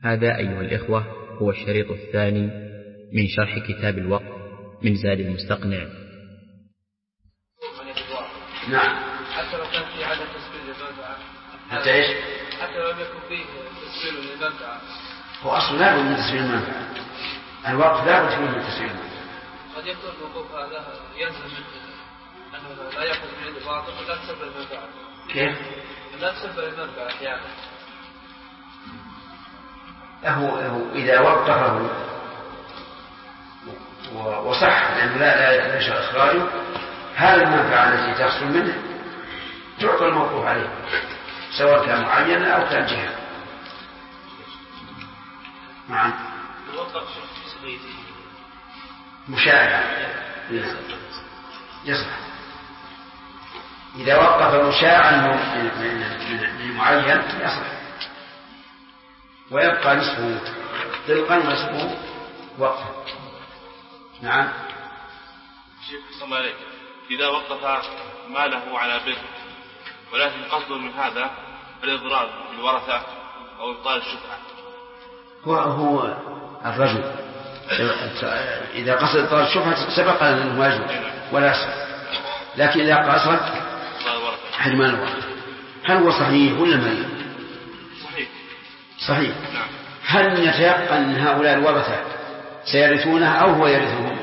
هذا أيها الإخوة هو الشريط الثاني من شرح كتاب الوقف من زاد المستقنع. نعم. حتى لو كان في عدم تسبيل للمنفعة. حتى إيش؟ حتى لو يكون فيه تسبيل للمنفعة. هو أصلا لا بد من تسبيل المنفعة. الوقف لا بد من تسبيل المنفعة. قد يكون الوقوف هذا يلزم أنه لا يأخذ من الباطل ولا تسبب المنفعة. كيف؟ لا تسبب المنفعة أحيانا. هو إذا وقفه وصح لأنه لا يشاء إخراجه، هذه المنفعة التي تحصل منه تعطى الموقوف عليه سواء كان معينا أو كان جهة. نعم. مشاعر يصح. إذا وقف مشاعا من معين يصح، ويبقى نصفه طلقا ونصفه وقفا. نعم. شيخ صلى الله عليه، إذا وقف ماله على بر ولكن قصده من هذا الإضرار بالورثة أو إبطال الشفعة، هو الرجل إذا قصد إبطال الشفعة سبق أنه يجوز ولا يصح، لكن إذا قصد حرمان الورثة هل هو صحيح ولا مريض؟ صحيح. نعم. هل يتيقن أن هؤلاء الورثة سيرثونه أو هو يرثهم؟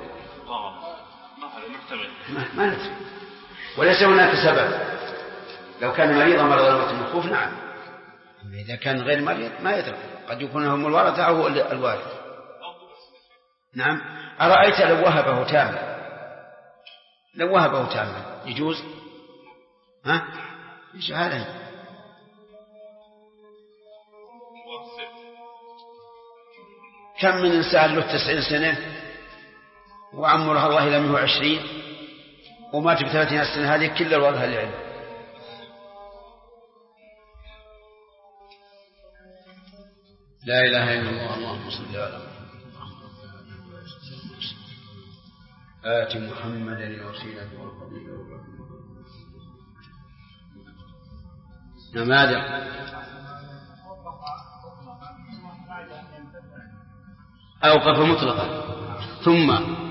ما ندري، وليس هناك سبب. لو كان مريضا مرض الموت المخوف نعم، إذا كان غير مريض ما يدري، قد يكون هم الورثة أو هو الوارث. نعم. أرأيت لو وهبه تاما يجوز؟ ها؟ إيش هذا؟ كم من إنسان له 90 سنة وعمرها الله إلى 120 ومات ب30 سنة، هذه كل الوضع العلم. لا إله إلا الله. اللهم صل على آت محمدا الوسيلة والفضيلة. نماذج أوقف مطلقا ثم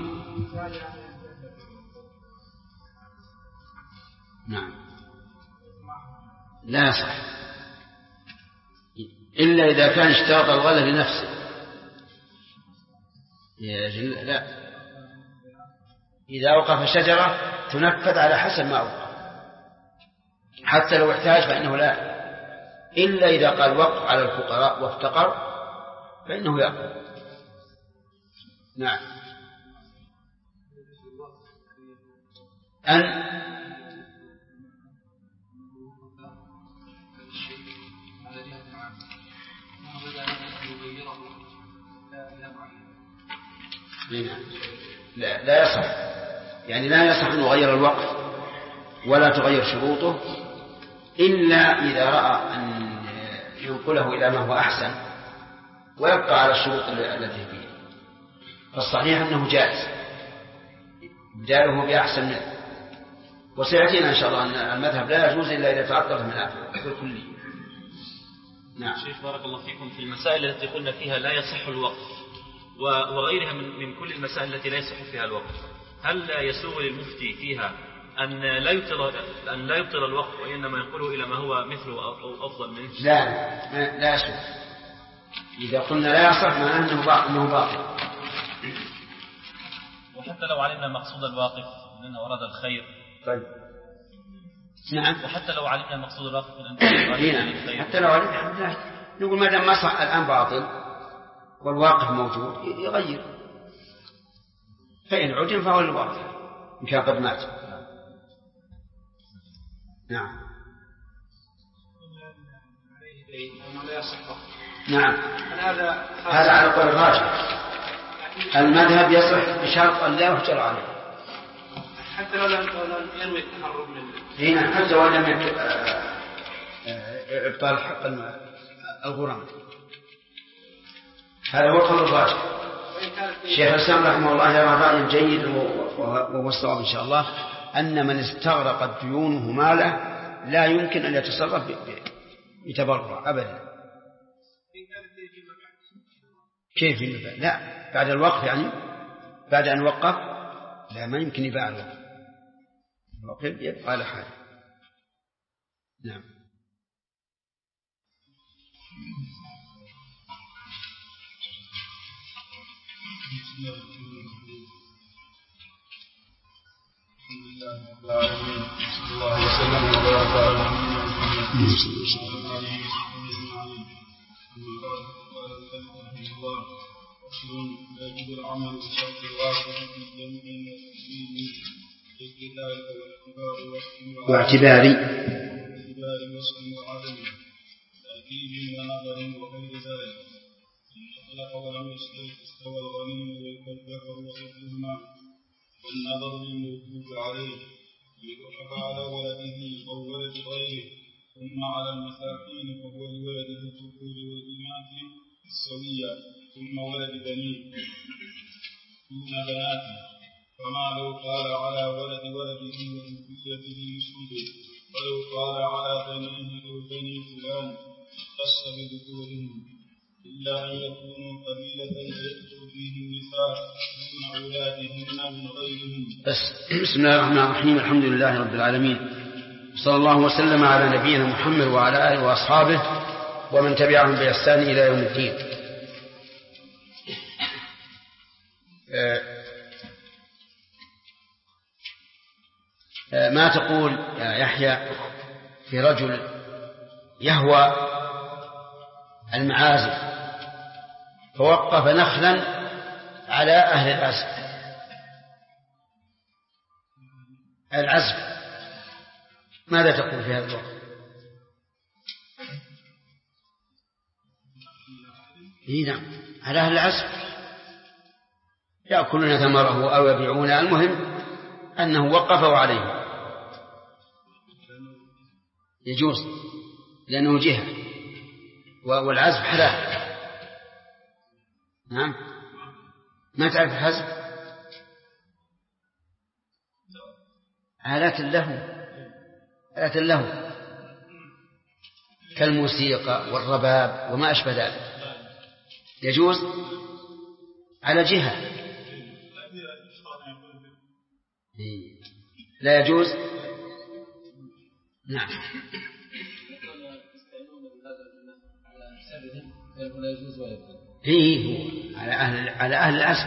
نعم لا يصح إلا إذا كان اشترط الغلة لنفسه. لا، إذا أوقف شجرة تنفذ على حسب ما أوقف حتى لو احتاج فإنه لا، إلا إذا قال وقف على الفقراء وافتقر فإنه يأخذ. نعم. لا يصح، يعني لا يصح أن يغير الوقف ولا تغير شروطه إلا إذا رأى أن ينقله إلى ما هو أحسن ويبقى على الشروط التي فيه. فالصحيح أنه جائز بداله بأحسن منه، وسيأتينا إن شاء الله أن المذهب لا يجوز إلا إذا تعطلت من الآخر بالكلية. نعم. شيخ بارك الله فيكم، في المسائل التي قلنا فيها لا يصح الوقف وغيرها من كل المسائل التي لا يصح فيها الوقف، هل يسوغ للمفتي فيها أن لا يبطل الوقف وإنما ينقله إلى ما هو مثله أو أفضل منه؟ لا يسوغ. إذا قلنا لا يصح معناه أنه باطل. وحتى لو علمنا مقصود الواقف من أراد الخير. طيب. نعم. وحتى لو علمنا مقصود الواقف من الخير. حتى لو علمنا نقول ما دام ما صح الآن باطل والواقف موجود يغير، فإن عدم فهو الواقف إن كان قد مات. نعم. نعم. هذا على قول الراجح. المذهب يصح بشرط أن لا يهجر عليه حتى لو لم ينوي التحرر منه. هنا حتى لو لم إبطال حق الغرام. هذا هو قول الراجح. شيخ الإسلام رحمه الله يرى رأي جيد وهو الصواب إن شاء الله، أن من استغرقت ديونه ماله لا يمكن أن يتصرف بتبرع أبدا. كيف يباع؟ لا، بعد الوقف يعني بعد أن وقف لا، ما يمكن يباع الوقف، الوقف يبقى على حاله. نعم. واعتباري والنظر للموجود عليه ليحب على ولده أو ولد غيره، ثم على المساكين فهو لولده الذكور والإناث السوية، ثم ولد بنيه دون بناته. فما لو قال على ولد ولده وذريته لشربه، ولو قال على بنيه أو بني فلان خص بذكورهم، إلا أن يكونوا قبيلة يدخل فيه النساء دون أولادهن من غيرهم. بسم الله الرحمن الرحيم. الحمد لله رب العالمين، صلى الله وسلم على نبينا محمد وعلى آله وأصحابه ومن تبعهم بإحسان إلى يوم الدين. ما تقول يا يحيى في رجل يهوى المعازف فوقف نخلا على أهل العزف، ماذا تقول في هذا الوقت؟ نعم، على أهل العزف يأكلون ثمره أو يبيعونه، المهم أنه وقفوا عليه، يجوز لأنه جهة، والعزف حلال. نعم، ما تعرف الحزف؟ آلات له كالموسيقى والرباب وما أشبه ذلك، يجوز على جهة، لا يجوز. نعم، هو على أهل العزف.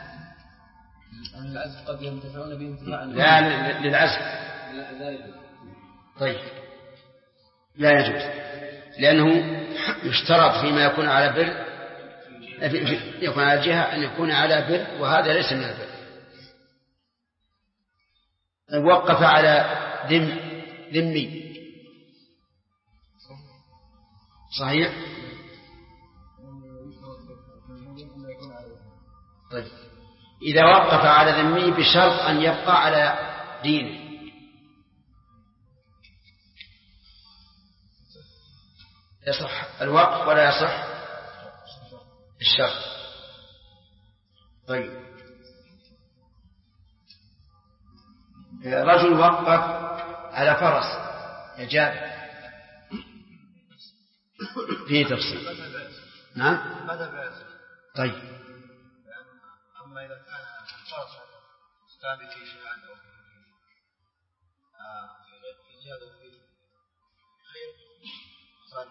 العزف قد ينتفعون به انتفاعا لا للعزف. طيب لا يجوز، لأنه يشترط فيما يكون على بر، يكون على جهة أن يكون على بر، وهذا ليس من البر. وقف على ذمي صحيح. طيب إذا وقف على ذمي بشرط أن يبقى على دينه يصح الوقف ولا يصح الشرط. طيب رجل وقف على فرس يجاب فيه تفصيل. نعم. طيب أما إذا كان الفرس ثابت في شهاده في جهاده في خير صار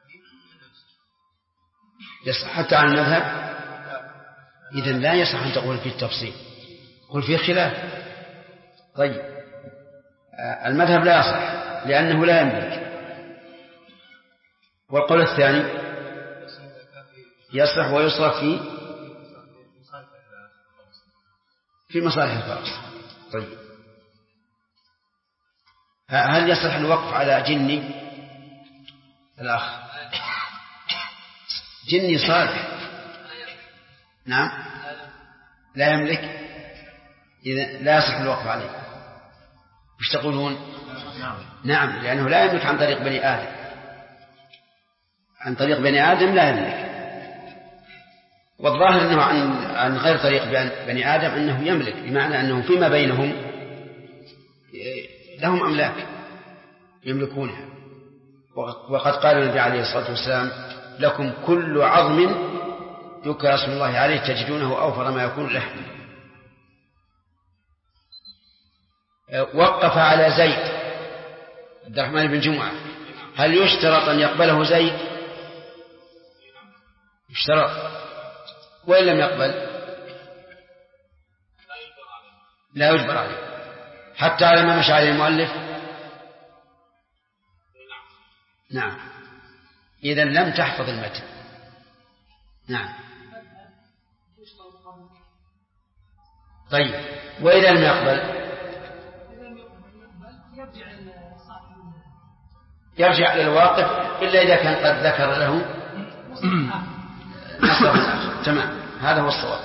يصح حتى عن المذهب. إذن لا يصح أن تقول في التفصيل، قل في خلاف. طيب المذهب لا يصح لأنه لا يملك. والقول الثاني يصح ويصرف في مصالح الفرس. طيب هل يصح الوقف على جني؟ الأخ جني صالح نعم لا يملك، إذا لا يصح الوقف عليه. وش تقولون؟ نعم لأنه لا يملك عن طريق بني آدم، عن طريق بني آدم لا يملك. والظاهر أنه عن غير طريق بني آدم أنه يملك، بمعنى أنه فيما بينهم لهم أملاك يملكونها. وقد قال النبي عليه الصلاة والسلام لكم كل عظم ذكر اسم الله عليه تجدونه أوفر ما يكون له. وقف على زيد عبد الرحمن بن جمعة، هل يشترط أن يقبله زيد؟ يشترط، وإن لم يقبل لا يجبر عليه حتى على ما مشى عليه المؤلف. نعم، إذن لم تحفظ المتن. نعم. طيب، وإذا لم يقبل يرجع للواقف إلا إذا كان قد ذكر له نصر آخر. تمام، هذا هو الصواب.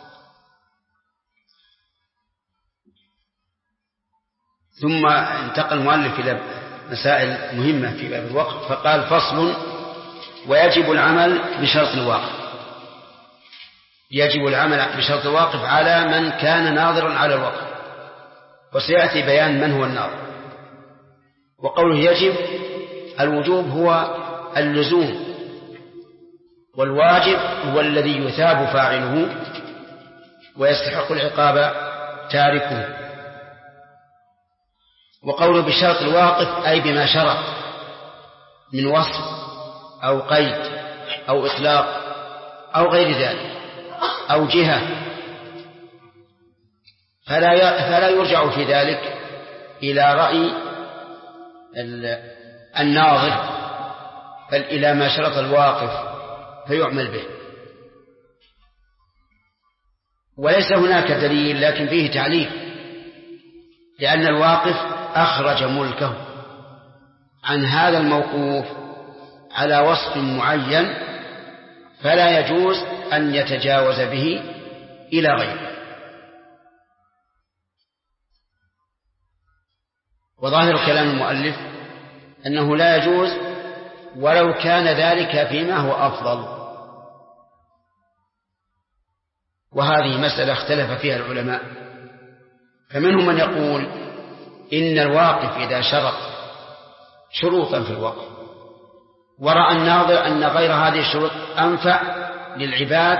ثم انتقل المؤلف إلى مسائل مهمة في باب الوقف، فقال: فصل: ويجب العمل بشرط الواقف. يجب العمل بشرط الواقف على من كان ناظرا على الوقف، وسيأتي بيان من هو الناظر. وقوله يجب، الوجوب هو اللزوم، والواجب هو الذي يثاب فاعله ويستحق العقاب تاركه. وقوله بشرط الواقف أي بما شرط من وصف أو قيد أو إطلاق أو غير ذلك أو جهة، فلا يرجع في ذلك إلى رأي الناظر، بل إلى ما شرط الواقف فيعمل به. وليس هناك دليل لكن فيه تعليل، لأن الواقف أخرج ملكه عن هذا الموقوف على وصف معين، فلا يجوز أن يتجاوز به إلى غيره. وظاهر كلام المؤلف أنه لا يجوز ولو كان ذلك فيما هو أفضل. وهذه مسألة اختلف فيها العلماء، فمنهم من يقول إن الواقف إذا شرط شروطا في الوقف ورأى الناظر أن غير هذه الشروط أنفع للعباد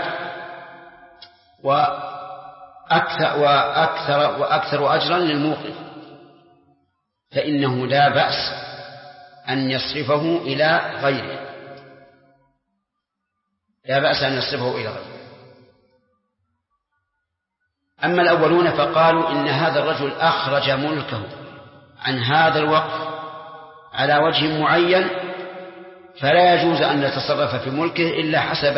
وأكثر أجرا للموقف، فإنه لا بأس أن يصرفه إلى غيره، لا بأس أن يصرفه إلى غيره. أما الأولون فقالوا إن هذا الرجل أخرج ملكه عن هذا الوقف على وجه معين، فلا يجوز أن يتصرف في ملكه إلا حسب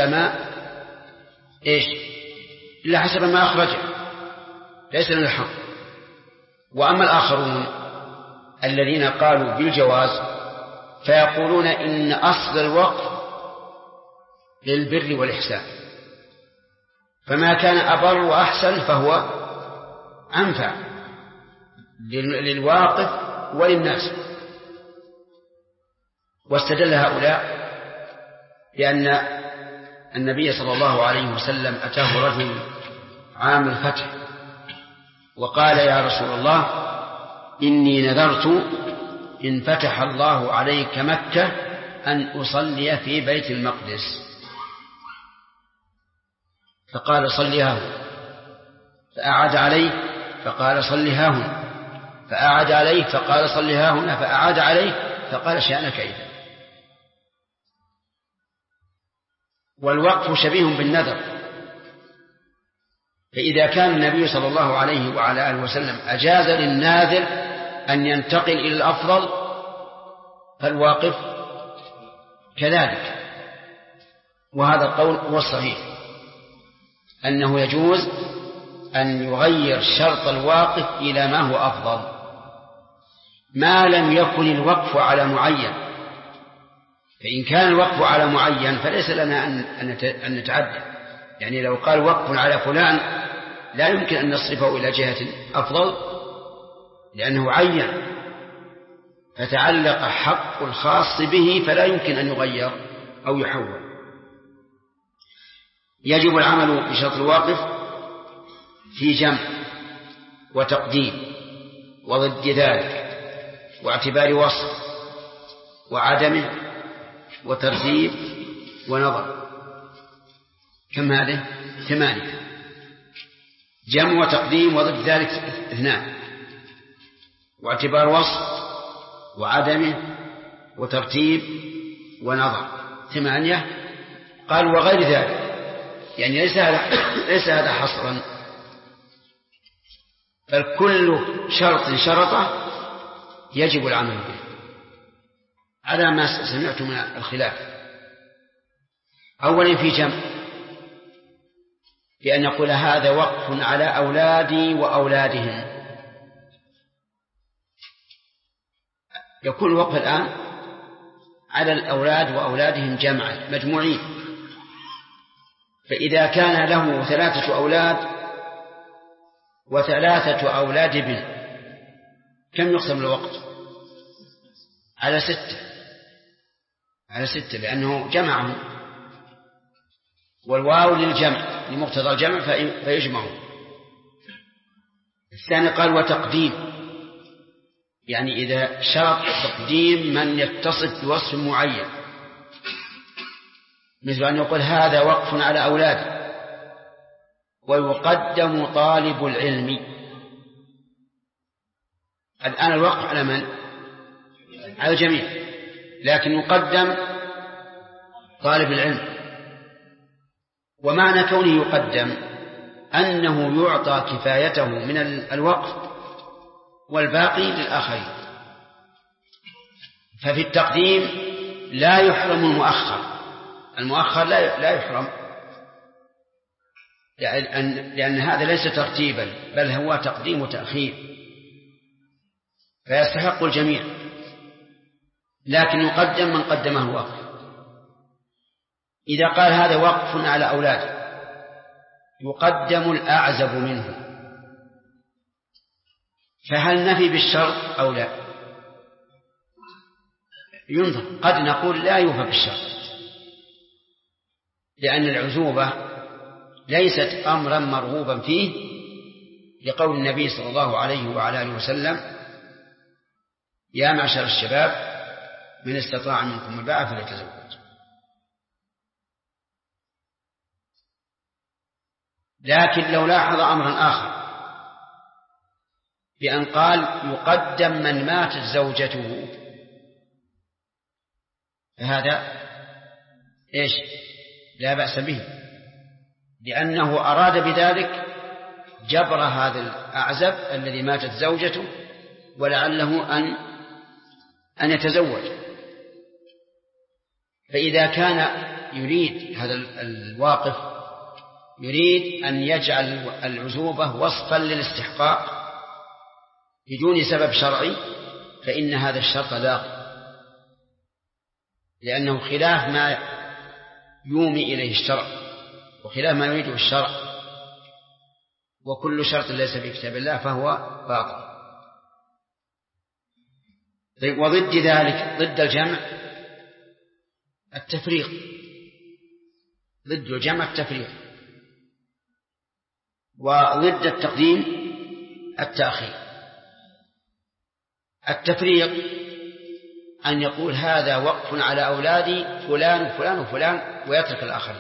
ما أخرجه، ليس من الحق. وأما الآخرون الذين قالوا بالجواز فيقولون إن أصل الوقف للبر والإحسان، فما كان أبر وأحسن فهو أنفع للواقف وللناس. واستدل هؤلاء بأن النبي صلى الله عليه وسلم أتاه رجل عام الفتح وقال: يا رسول الله، إني نذرت إن فتح الله عليك مكة أن أصلي في بيت المقدس. فقال: صلها هنا. فأعاد عليه فقال: صلها هنا. فأعاد عليه فقال: صلها هنا. فأعاد عليه فقال: شأنك إذا. والوقف شبيه بالنذر، فإذا كان النبي صلى الله عليه وعلى آله وسلم أجاز للناذر أن ينتقل إلى الأفضل، فالواقف كذلك. وهذا القول هو الصحيح، أنه يجوز أن يغير شرط الواقف إلى ما هو أفضل ما لم يكن الوقف على معين. فإن كان الوقف على معين فليس لنا أن نتعدى، يعني لو قال وقف على فلان لا يمكن أن نصرفه إلى جهة أفضل لأنه عين، فتعلق حق الخاص به فلا يمكن أن يغير أو يحول. يجب العمل بشرط الواقف في جمع وتقديم وضد ذلك واعتبار وصف وعدمه وترتيب ونظر. كم هذه؟ 8. جمع وتقديم وضد ذلك 2، واعتبار وصف وعدمه وترتيب ونظر 8. قال وغير ذلك، يعني ليس هذا حصرا، بل كل شرط شرطه يجب العمل به على ما سمعت من الخلاف. أولا في جمع، بأن نقول هذا وقف على أولادي وأولادهم، يكون الوقف الآن على الأولاد وأولادهم جمعا مجموعين. فإذا كان له 3 أولاد و3 أولاد ابن، كم يقسم الوقت؟ على 6 لأنه جمعهم، والواو للجمع لمقتضى الجمع فيجمعون. الثاني قال وتقديم، يعني إذا شرط تقديم من يتصف بوصف معين، مثل أن يقول هذا وقف على أولاد ويقدم طالب العلم. الآن الوقف على من؟ على الجميع، لكن يقدم طالب العلم. ومعنى كونه يقدم أنه يعطى كفايته من الوقف والباقي للآخرين. ففي التقديم لا يحرم المؤخر لا يحرم، لأن هذا ليس ترتيبا بل هو تقديم وتأخير، فيستحق الجميع، لكن يقدم من قدمه الوقف. إذا قال هذا وقف على أولاده يقدم الأعزب منه، فهل نفي بالشرط أو لا؟ ينظر، قد نقول لا يوفى بالشرط، لأن العزوبة ليست أمرا مرغوبا فيه، لقول النبي صلى الله عليه وعلى آله وسلم يا معشر الشباب من استطاع منكم الباءة فليتزوج. لكن لو لاحظ أمرا آخر بأن قال يقدم من ماتت زوجته، فهذا إيش؟ لا بأس به، لأنه أراد بذلك جبر هذا الأعزب الذي ماتت زوجته ولعله أن يتزوج. فإذا كان يريد هذا الواقف يريد أن يجعل العزوبة وصفا للاستحقاق بدون سبب شرعي، فإن هذا الشرط لاغي، لأنه خلاف ما يومي إليه الشرع وخلاف ما يريده الشرع، وكل شرط ليس في كتاب الله فهو باطل. وضد ذلك، ضد الجمع التفريق، ضد الجمع التفريق، وضد التقديم التأخير. التفريق أن يقول هذا وقف على أولادي فلان وفلان وفلان ويترك الآخرين،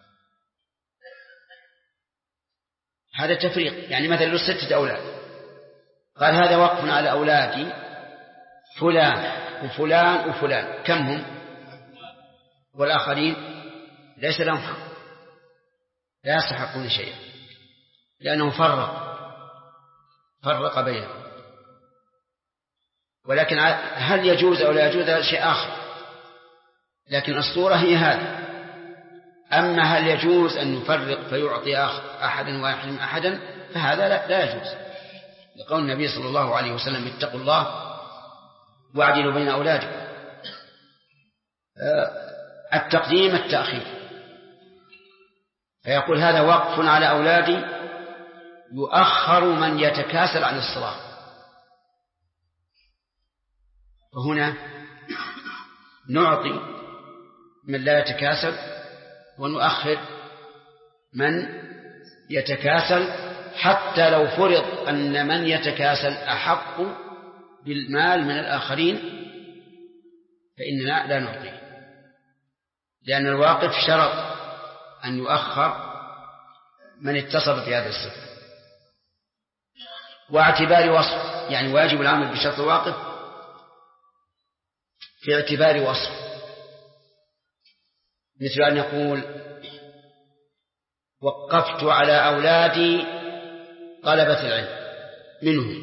هذا تفريق. يعني مثلا له 6 أولاد، قال هذا وقف على أولادي فلان وفلان وفلان، كم هم؟ والآخرين ليس لهم حق، لا يستحقون شيئا، لأنه فرق بينهم. ولكن هل يجوز أو لا يجوز هذا شيء آخر، لكن الصورة هي هذه. أما هل يجوز أن يفرق فيعطي أحدا ويحرم أحدا، فهذا لا يجوز، لقول النبي صلى الله عليه وسلم اتقوا الله واعدلوا بين أولادكم. التقديم التأخير، فيقول هذا وقف على أولادي يؤخر من يتكاسل عن الصلاة، وهنا نعطي من لا يتكاسل ونؤخر من يتكاسل، حتى لو فرض أن من يتكاسل أحق بالمال من الآخرين فإننا لا نعطيه، لأن الواقف شرط أن يؤخر من اتصف في هذه الصفة. واعتبار وصف، يعني واجب العمل بشرط الواقف في اعتبار وصف، مثل أن يقول وقفت على أولادي طلبة العلم منهم،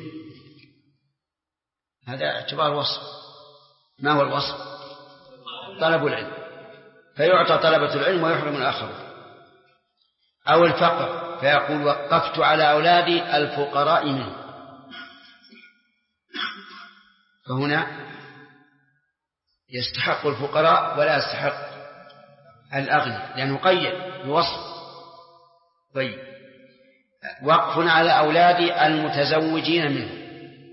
هذا اعتبار وصف. ما هو الوصف؟ طلب العلم، فيعطى طلبة العلم ويحرم الآخرون. أو الفقر فيقول وقفت على أولادي الفقراء منهم، فهنا يستحق الفقراء ولا يستحق الأغنى لأنه قيد بوصف. طيب وقف على أولادي المتزوجين منهم،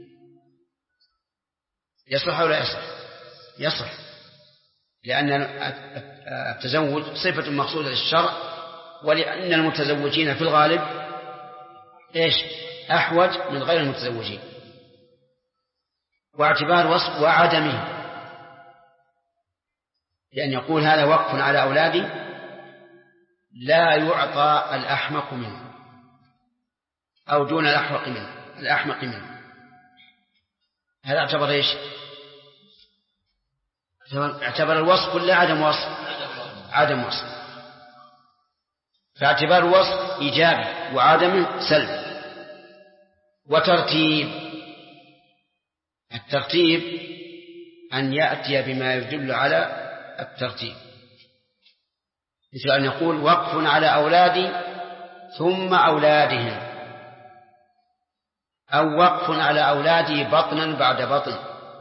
يصلح أو لا يصلح؟ يصلح، لأن التزوج صفة مقصودة للشرع، ولأن المتزوجين في الغالب إيش؟ أحوج من غير المتزوجين. واعتبار وصف وعدمه، لأن يقول هذا وقف على أولادي لا يعطى الأحمق منه أو دون الأحمق منه. هذا اعتبر إيش؟ اعتبر الوصف ولا عدم وصف؟ عدم وصف. فاعتبار الوصف إيجابي وعدمه سلبي. وترتيب، الترتيب أن يأتي بما يدل على الترتيب، مثل أن يقول وقف على أولادي ثم أولادهم، أو وقف على أولادي بطنا بعد بطن،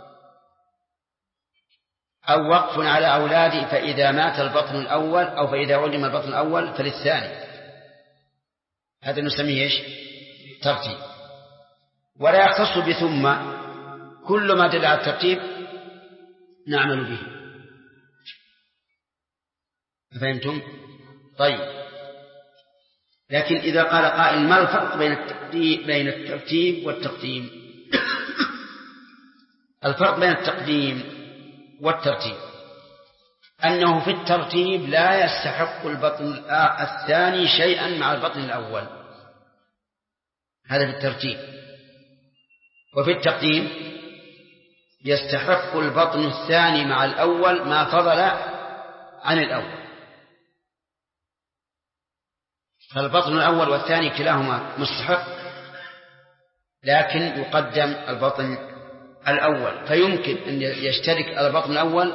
أو وقف على أولادي فإذا مات البطن الأول أو فإذا علم البطن الأول فللثاني. هذا نسميه إيش؟ ترتيب. ولا يختص بثم، كل ما دل على الترتيب نعمل به. فهمتم؟ طيب، لكن إذا قال قائل ما الفرق بين الترتيب والتقديم؟ الفرق بين التقديم والترتيب أنه في الترتيب لا يستحق البطن الثاني شيئا مع البطن الأول، هذا في الترتيب. وفي التقديم يستحق البطن الثاني مع الأول ما فضل عن الأول، فالبطن الأول والثاني كلاهما مستحق، لكن يقدم البطن الأول، فيمكن أن يشترك البطن الأول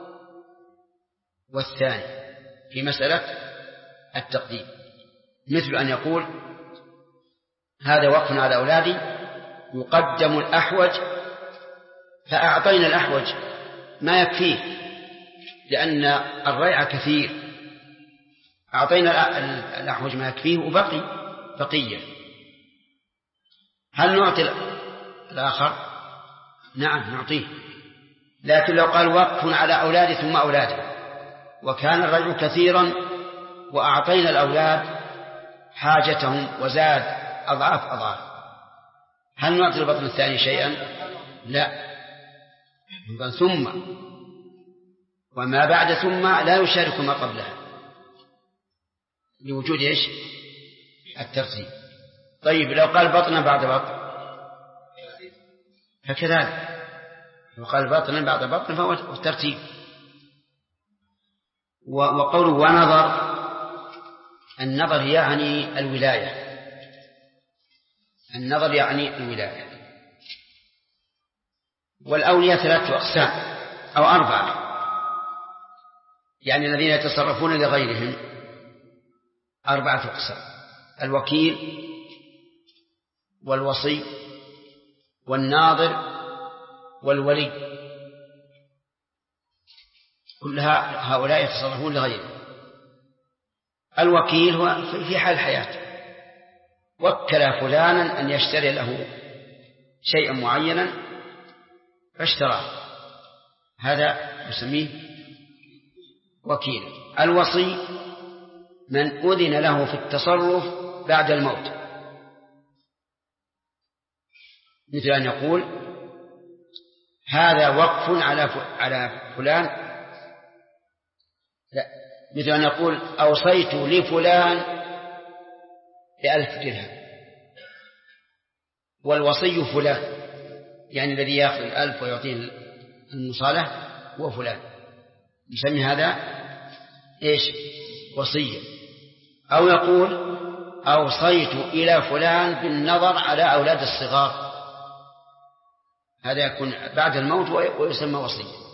والثاني في مسألة التقديم، مثل أن يقول هذا وقف على أولادي يقدم الأحوج، فأعطينا الأحوج ما يكفيه لأن الريع كثير، أعطينا الأحوج ما يكفيه وبقي بقية. هل نعطي الآخر؟ نعم نعطيه، لكن لو قال وقف على أولاد ثم أولاده وكان الريع كثيرا وأعطينا الأولاد حاجتهم وزاد أضعاف، هل نعطي البطن الثاني شيئا؟ لا، ثم وما بعد ثم لا يشارك ما قبلها لوجود إيش؟ الترتيب. طيب لو قال بطنا بعد بطن فكذلك، لو قال بطنا بعد بطن فهو الترتيب. وقوله ونظر، النظر يعني الولاية، النظر يعني الولاية. والأولياء 3 أقسام أو 4، يعني الذين يتصرفون لغيرهم 4 أقسام: الوكيل والوصي والناظر والولي، كل هؤلاء يتصرفون لغيرهم. الوكيل هو في حال حياته وكل فلانا أن يشتري له شيئا معينا فاشتراه، هذا يسميه وكيل. الوصي من أذن له في التصرف بعد الموت، مثل أن يقول هذا وقف على فلان، لا مثل أن يقول أوصيت لفلان ب1,000 درهم، والوصي فلان، يعني الذي يأخذ 1,000 ويعطيه المصالح هو فلان، يسمي هذا إيش؟ وصية. أو يقول أوصيت إلى فلان بالنظر على أولاد الصغار، هذا يكون بعد الموت ويسمى وصية.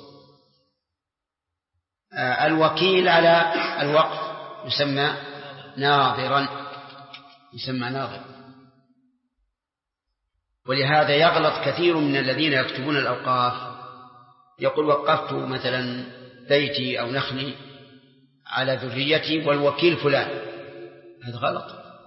الوكيل على الوقف يسمى ناظرا، يسمى ناظر. ولهذا يغلط كثير من الذين يكتبون الأوقاف، يقول وقفت مثلا بيتي أو نخلي على ذريتي والوكيل فلان، هذا غلط.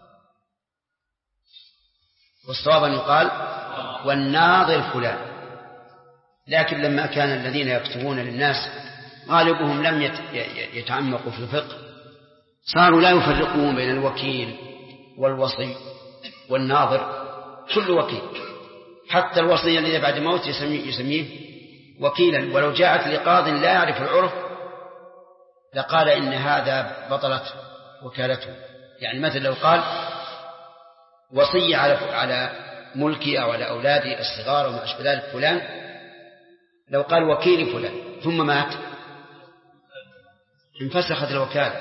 والصواب أن يقال والناظر فلان. لكن لما كان الذين يكتبون للناس غالبهم لم يتعمقوا في الفقه، صاروا لا يفرقون بين الوكيل والوصي والناظر، كل وكيل، حتى الوصي الذي بعد موت يسميه وكيلا، ولو جاءت لقاض لا يعرف العرف لقال إن هذا بطلت وكالته. يعني مثل لو قال وصي على ملكي أو على أولادي الصغار وما أشبه ذلك فلان، لو قال وكيل فلان ثم مات انفسخت الوكالة.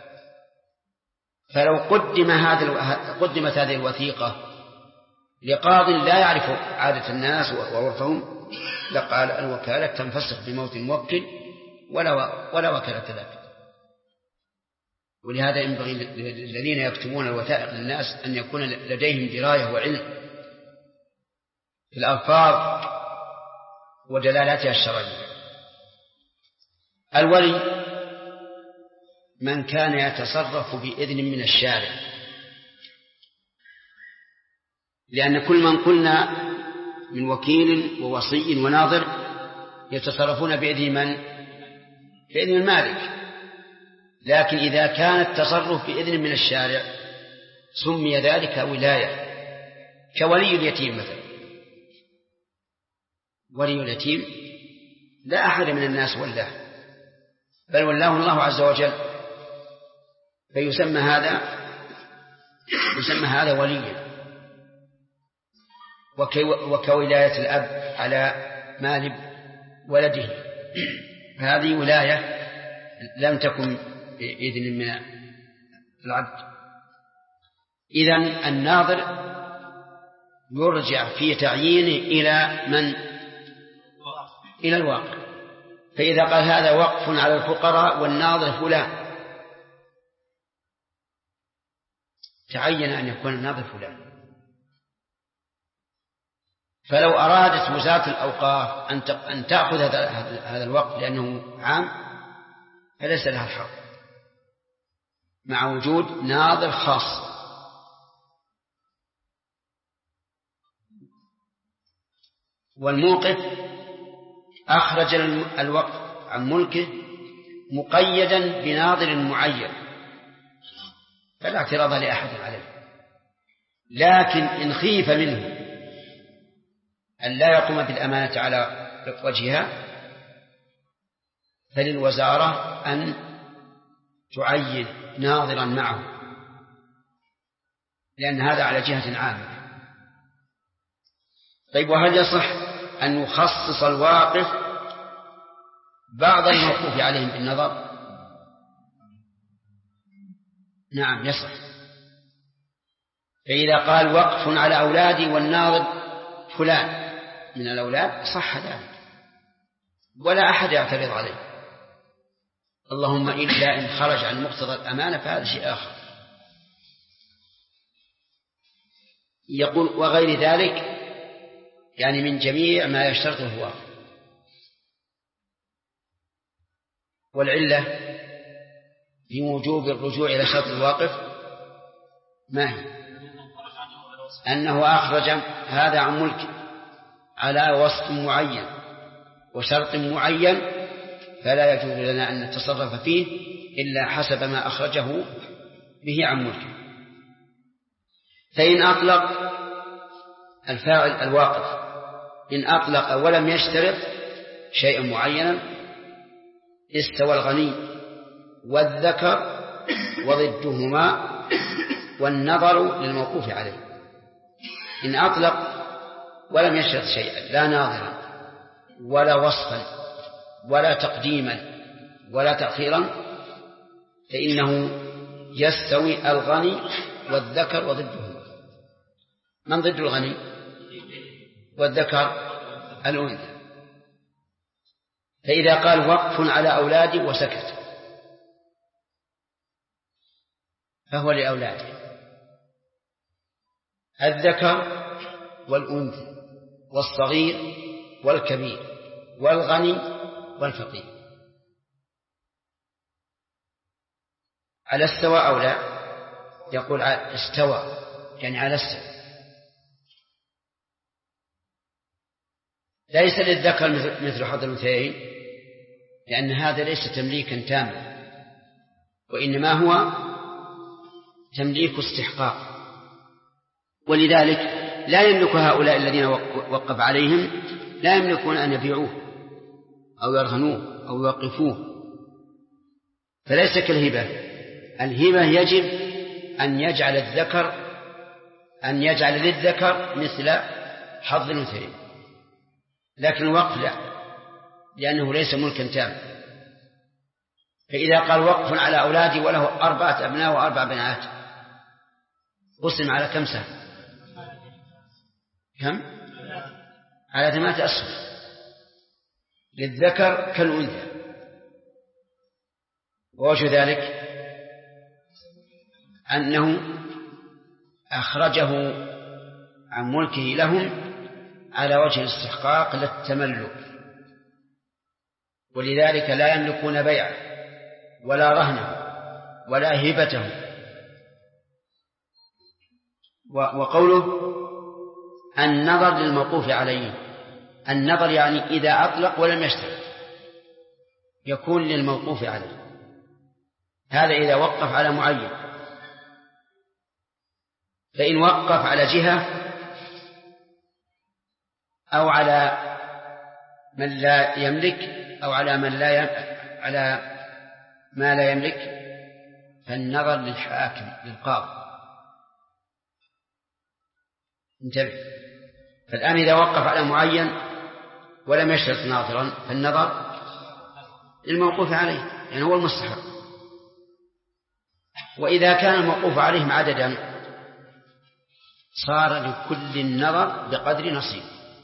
فلو قدمت هذه الوثيقة لقاض لا يعرف عادة الناس وعرفهم لقال الوكالة تنفسخ بموت الموكل ولا وكالة ذلك. ولهذا ينبغي للذين يكتبون الوثائق للناس أن يكون لديهم دراية وعلم في الألفاظ ودلالاتها الشرعية. الولي من كان يتصرف بإذن من الشارع، لأن كل من قلنا من وكيل ووصي وناظر يتصرفون بإذن من؟ بإذن المالك. لكن إذا كان التصرف بإذن من الشارع سمي ذلك ولاية، كولي اليتيم مثلا. ولي اليتيم لا أحد من الناس ولاه، بل ولاه الله عز وجل، فيسمى هذا وليا. وكولاية الأب على مال ولده، هذه ولاية لم تكن بإذن من العبد. إذن الناظر يرجع في تعيينه إلى من؟ إلى الواقع. فإذا قال هذا وقف على الفقراء والناظر فلان تعين أن يكون الناظر فلان. فلو أرادت وزارة الأوقاف أن تأخذ هذا الوقف لأنه عام فليس لها الحق مع وجود ناظر خاص. والموقف أخرج الوقف عن ملكه مقيدا بناظر معين فلا اعتراض لأحد عليه. لكن إن خيف منه أن لا يقوم بالأمانة على وجهها فللوزارة أن تعين ناظرا معه، لأن هذا على جهة عامة. طيب، وهل يصح أن يخصص الواقف بعض الموقوف عليهم بالنظر؟ نعم يصح. فإذا قال وقف على أولادي والناظر فلان من الأولاد صح ذلك ولا أحد يعترض عليه، اللهم إلا إن خرج عن مقتضى الأمانة فهذا شيء آخر. يقول وغير ذلك يعني من جميع ما يشترطه الواقف. والعلة في وجوب الرجوع إلى شرط الواقف ما هي؟ أنه أخرج هذا عن ملك على وصف معين وشرط معين، فلا يجوز لنا أن نتصرف فيه إلا حسب ما أخرجه به عن ملكه. فإن أطلق الفاعل الواقف، إن أطلق ولم يشترط شيئا معينا استوى الغني والذكر وضدهما والنظر للموقوف عليه. إن أطلق ولم يشرط شيئا، لا ناظرا ولا وصفا ولا تقديما ولا تأخيرا، فإنه يستوي الغني والذكر وضدهما. من ضد الغني والذكر؟ الأنثى. فإذا قال وقف على أولادي وسكت فهو لأولاده، الذكر والأنثى والصغير والكبير والغني والفقير. على السواء أو لا؟ يقول استوى، يعني على السواء. ليس للذكر مثل حظ الأنثيين، لأن هذا ليس تمليكا تاما، وإنما هو تمليك استحقاق. ولذلك لا يملك هؤلاء الذين وقف عليهم، لا يملكون أن يبيعوه أو يرهنوه أو يوقفوه، فليس كالهبة. الهبة يجب أن يجعل للذكر مثل حظ الأنثيين، لكن الوقف لا، لأنه ليس ملكا تاما. فإذا قال وقف على أولادي وله 4 أبناء و4 بنات، قسم على كم سهم؟ كم؟ على 8 أسهم، للذكر كالأنثى. ووجه ذلك أنه أخرجه عن ملكه لهم على وجه الاستحقاق للتملك، ولذلك لا يملكون بيعه ولا رهنه ولا هبته. وقوله النظر للموقوف عليه، النظر يعني إذا أطلق ولم يشترط يكون للموقوف عليه. هذا إذا وقف على معين. فإن وقف على جهة أو على من لا يملك أو على ما لا يملك، فالنظر للحاكم للقاضي. انتبه. فالآن إذا وقف على معين ولم يشترط ناظرا فالنظر للموقوف عليه، يعني هو المستحق. وإذا كان الموقوف عليهم عددا صار لكل النظر بقدر نصيب،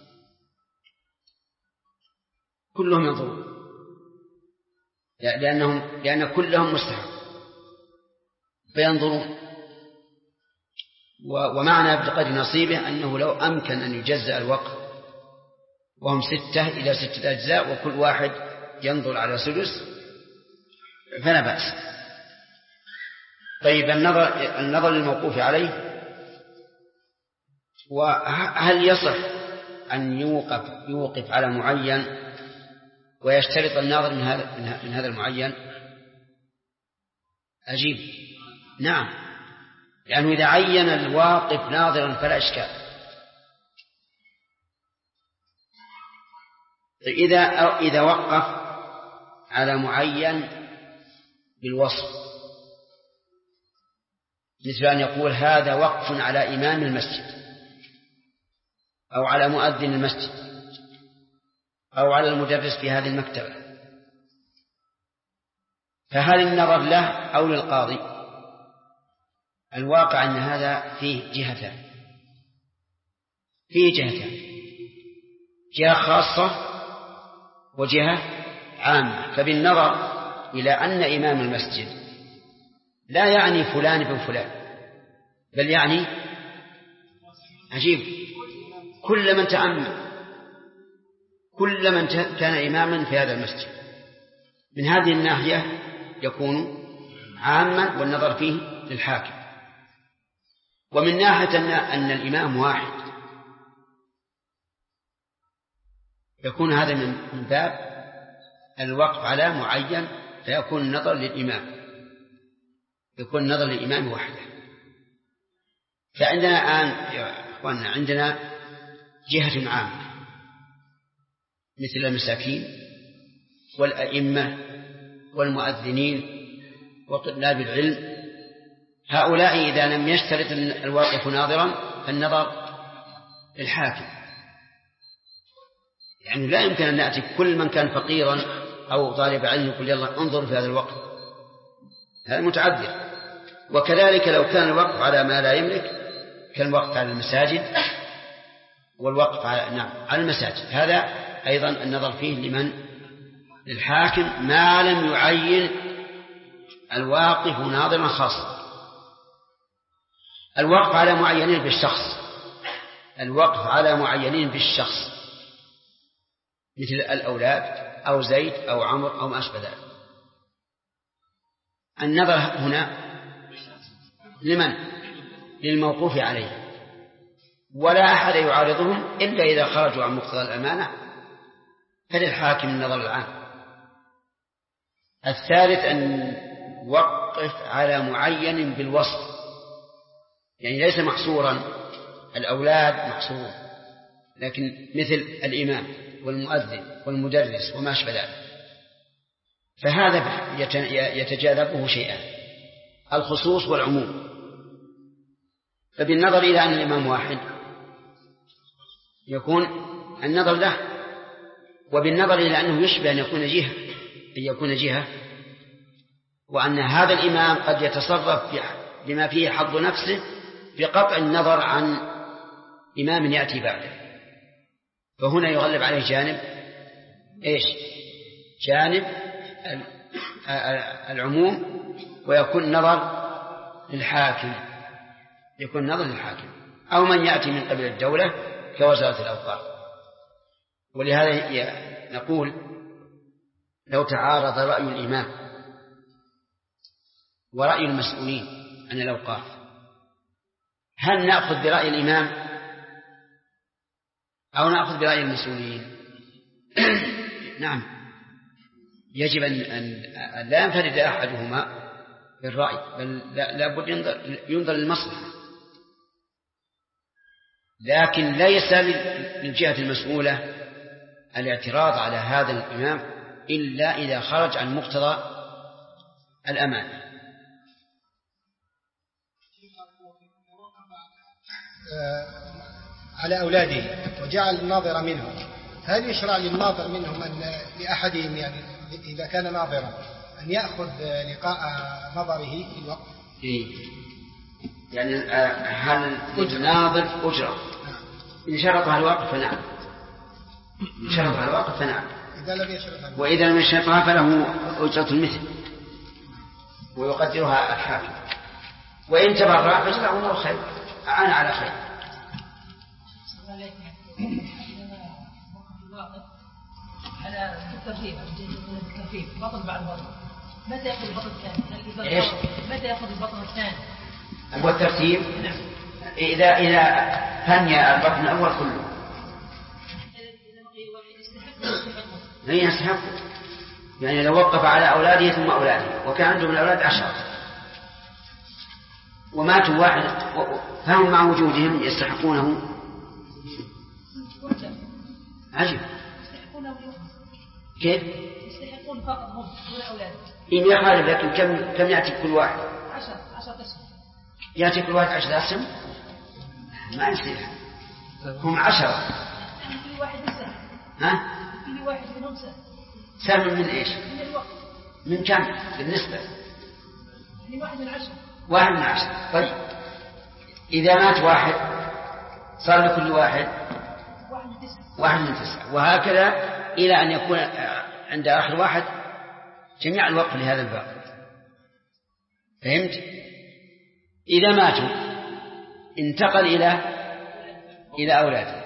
كلهم ينظرون لأن كلهم مستحق فينظرون. ومعنى بقدر نصيبه أنه لو أمكن أن يجزأ الوقف وهم 6 إلى 6 أجزاء وكل واحد ينظر على سدس فلا بأس. طيب النظر للموقوف عليه، وهل يصح أن يوقف على معين ويشترط الناظر من هذا المعين؟ أجيب نعم، لأنه إذا عين الواقف ناظرا فلا إشكال. إذا وقف على معين بالوصف، مثل أن يقول هذا وقف على إمام المسجد أو على مؤذن المسجد أو على المدرس في هذه المكتبة، فهل النظر له أو للقاضي؟ الواقع أن هذا فيه جهتان، جهة خاصة وجهة عامة. فبالنظر إلى أن إمام المسجد لا يعني فلان بن فلان، بل يعني عجيب كل من تأمل، كل من كان إماما في هذا المسجد. من هذه الناحية يكون عاما والنظر فيه للحاكم. ومن ناحية أن الإمام واحد يكون هذا من باب الوقف على معين، فيكون النظر للإمام، يكون النظر للإمام وحده. فعندنا الآن يا أخواننا عندنا جهة عامة مثل المساكين والأئمة والمؤذنين وطلاب العلم، هؤلاء إذا لم يشترط الواقف ناظرا فالنظر للحاكم. يعني لا يمكن أن نأتي كل من كان فقيرا أو طالب علم يقول يلا انظر في هذا الوقت، هذا متعذر. وكذلك لو كان الوقف على ما لا يملك كالوقف على المساجد والوقف على المساجد، هذا أيضا النظر فيه لمن؟ للحاكم، ما لم يعين الواقف ناظرا خاصا. الوقف على معينين بالشخص، الوقف على معينين بالشخص مثل الأولاد أو زيد أو عمر أو ما أشبه ذلك، النظر هنا لمن؟ للموقوف عليه، ولا أحد يعارضهم إلا إذا خرجوا عن مقتضى الأمانة فللحاكم النظر العام. الثالث أن وقف على معين بالوصف، يعني ليس محصورا، الأولاد محصور، لكن مثل الإمام والمؤذن والمدرس وما أشبه ذلك، فهذا يتجاذبه شيئان، الخصوص والعموم. فبالنظر إلى أن الإمام واحد يكون النظر له، وبالنظر إلى أنه يشبه أن يكون جهة، وأن هذا الإمام قد يتصرف بما فيه حظ نفسه بقطع النظر عن إمام يأتي بعده، فهنا يغلب عليه جانب إيش؟ جانب العموم، ويكون نظر للحاكم، يكون نظر للحاكم أو من يأتي من قبل الدولة كوزارة الأوقاف. ولهذا نقول لو تعارض رأي الإمام ورأي المسؤولين عن الأوقاف، هل نأخذ برأي الإمام أو نأخذ برأي المسؤولين؟ نعم، يجب أن لا ينفرد أحدهما بالرأي، بل لا بد ينظر للمصلحة، لكن ليس للجهة المسؤولة الاعتراض على هذا الإمام إلا إذا خرج عن مقتضى الأمان. على أولاده وجعل الناظر منهم، هل يشرع للناظر منهم أن لأحدهم يعني إذا كان ناظرا أن يأخذ لقاء نظره في الوقت؟ يعني هل الناظر أجرة؟ إن شرطها الوقت فنعم، إن شرطها الوقت فنعم، وإذا لم يشرطها فله أجرة المثل ويقدرها الحاكم، وإن تبرع فجزاه الله خير، أعان على خير. على الترتيب بطن بعد بطن، متى يأخذ البطن الثاني؟ إيش؟ متى يأخذ البطن الثاني؟ هو الترتيب. نعم. إذا فني البطن الأول كله لا يستحق، يعني لو وقف على أولاده ثم أولاده وكان عندهم الأولاد 10 وماتوا واحد فهم مع وجودهم يستحقونه. عجيب، كيف؟ يستحقون فقط هم دون أولاد. إن يخالف، لكن كم يأتي كل واحد؟ 10 أسهم. يأتي كل واحد 10 أسهم؟ ما يصير، هم 10. كل واحد سهم. ها؟ كل واحد منهم سهم. سهم من إيش؟ من الوقت. من كم بالنسبة؟ من 1 من 10. 1 من 10. طيب إذا مات واحد صار لكل واحد 1 من 9، وهكذا إلى أن يكون عند آخر واحد جميع الوقف لهذا الباب. فهمت؟ إذا ماتوا انتقل إلى أولاده،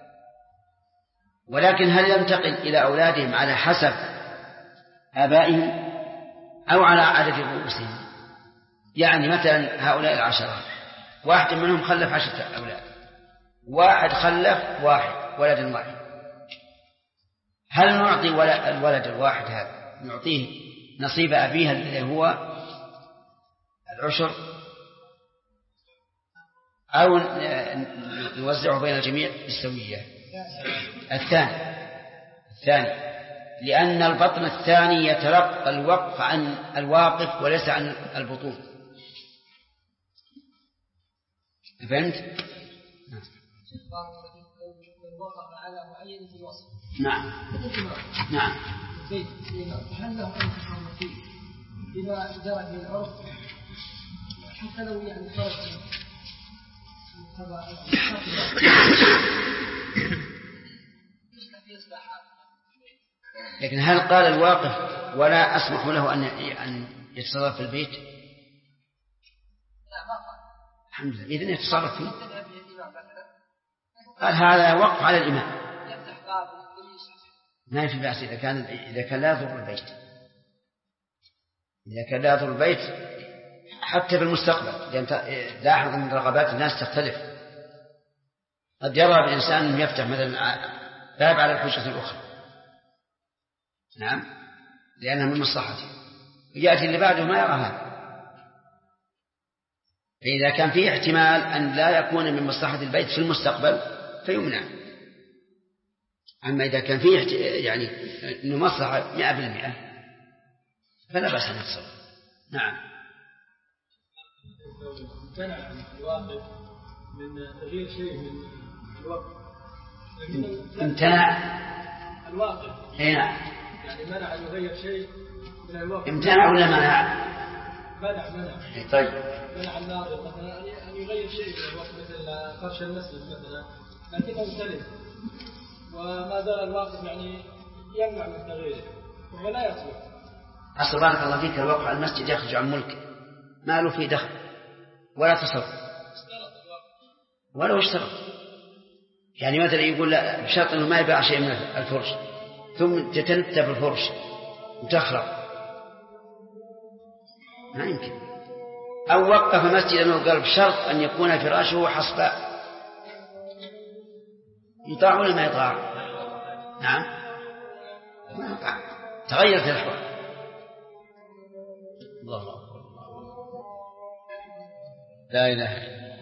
ولكن هل ينتقل إلى أولادهم على حسب آبائهم أو على عدد رؤوسهم؟ يعني مثلا هؤلاء 10 واحد منهم خلف 10 أولاد، واحد خلف ولد واحد، هل نعطي الولد الواحد هذا نعطيه نصيب أبيه الذي هو 10 أو نوزعه بين الجميع بالسوية؟ الثاني لأن البطن الثاني يتلقى الوقف عن الواقف وليس عن البطون. فهمت؟ وقف على معين في الوصف. نعم نعم. هل له أن يتصرف فيه إذا جرى به العرف حتى لو يعني خرج لكن هل قال الواقف ولا أسمح له أن يتصرف في البيت؟ الحمد لله. إذن يتصرف فيه. قال هذا وقف على الإمام ما في بأس إذا كان لا يضر البيت. إذا كان لا يضر البيت حتى في المستقبل، لأن لاحظ أن رغبات الناس تختلف. قد يرى بالإنسان أن يفتح مثلا باب على الحجة الأخرى، نعم، لأنها من مصلحته، يأتي اللي بعده ما يرى هذا. فإذا كان فيه احتمال أن لا يكون من مصلحة البيت في المستقبل فيمنع. أما إذا كان فيه يعني إنه مصلحة 100% فلا بأس أن يتصرف. نعم. امتنع الواقف من تغيير شيء من الوقت. امتنع الواقف. نعم. يعني منع أن يغير شيء من الوقت. امتنع ولا منع؟ منع. طيب. منع الناظر مثلا أن يغير شيء من الوقت مثل فرش المسجد مثلا، لكنه مختلف وما زال الواقف يعني يمنع من تغييره وهو لا يصلح. أصل بارك الله فيك الوقف على المسجد يخرج عن ملك، ما له فيه دخل ولا تصرف ولو اشترط. يعني مثلا يقول لا بشرط أنه ما يباع شيء من الفرش ثم تتنتب الفرش وتخرق، ما يمكن. أو وقف مسجدا وقال بشرط أن يكون فراشه حصباء، يطاع ولا ما يطاع؟ نعم ما يطاع، تغيرت الأحوال. الله أكبر. لا إله إلا الله.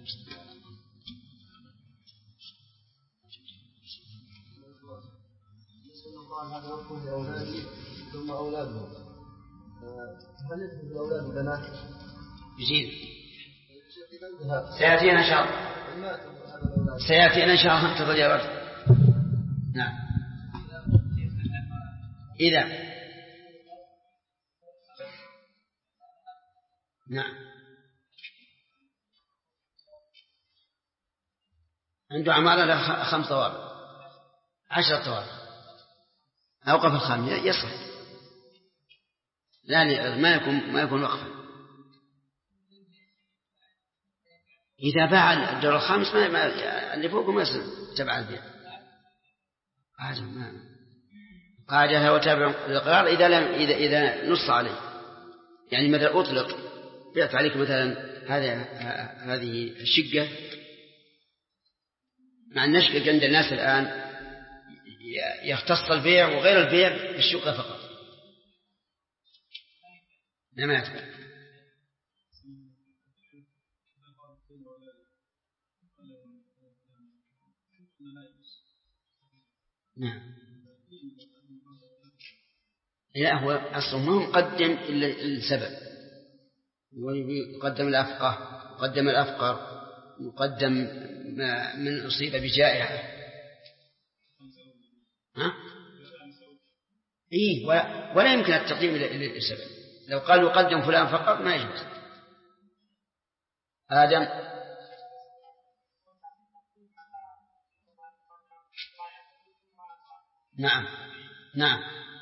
هذا وقفه لأولادي ثم أولادهم، هل يدخل الأولاد البنات؟ يجيب سيأتينا إن شاء الله. سيأتينا إن شاء الله. انتظر يا رجل. نعم. إذا نعم عنده عمالة له 5 طوابق 10 طوابق، أوقف الخامس يصح، لا ما يكون وقفا. إذا باع الدور الخامس ما اللي فوقه ما تبع البيع. قاعدة وتابع الإقرار إذا نص عليه، يعني مثلا أطلق بيعت عليك مثلا هذه الشقة مع النشقة عند الناس الآن يختص البيع وغير البيع بالشقة فقط، ما يتبع. نعم. لا هو أصلا ما مقدم إلا السبب، ويقدم الأفقه، يقدم الأفقر، يقدم من أصيب بجائحة. إيه ولا يمكن التقديم إلى السبب. لو قال يقدم فلان فقط ما يجوز. آدم. نعم نعم.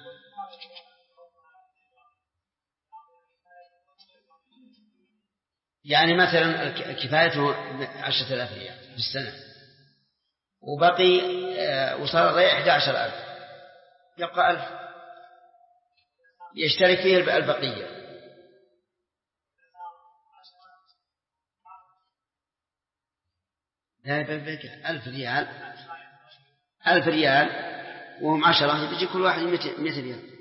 يعني مثلا كفايته 10,000 ريال في السنة وبقي وصار الريع 11,000، يبقى 1,000 يشترك فيه البقية. لا يبقى 1,000 ريال، 1,000 ريال وهم 10 يجي كل واحد 100 ريال.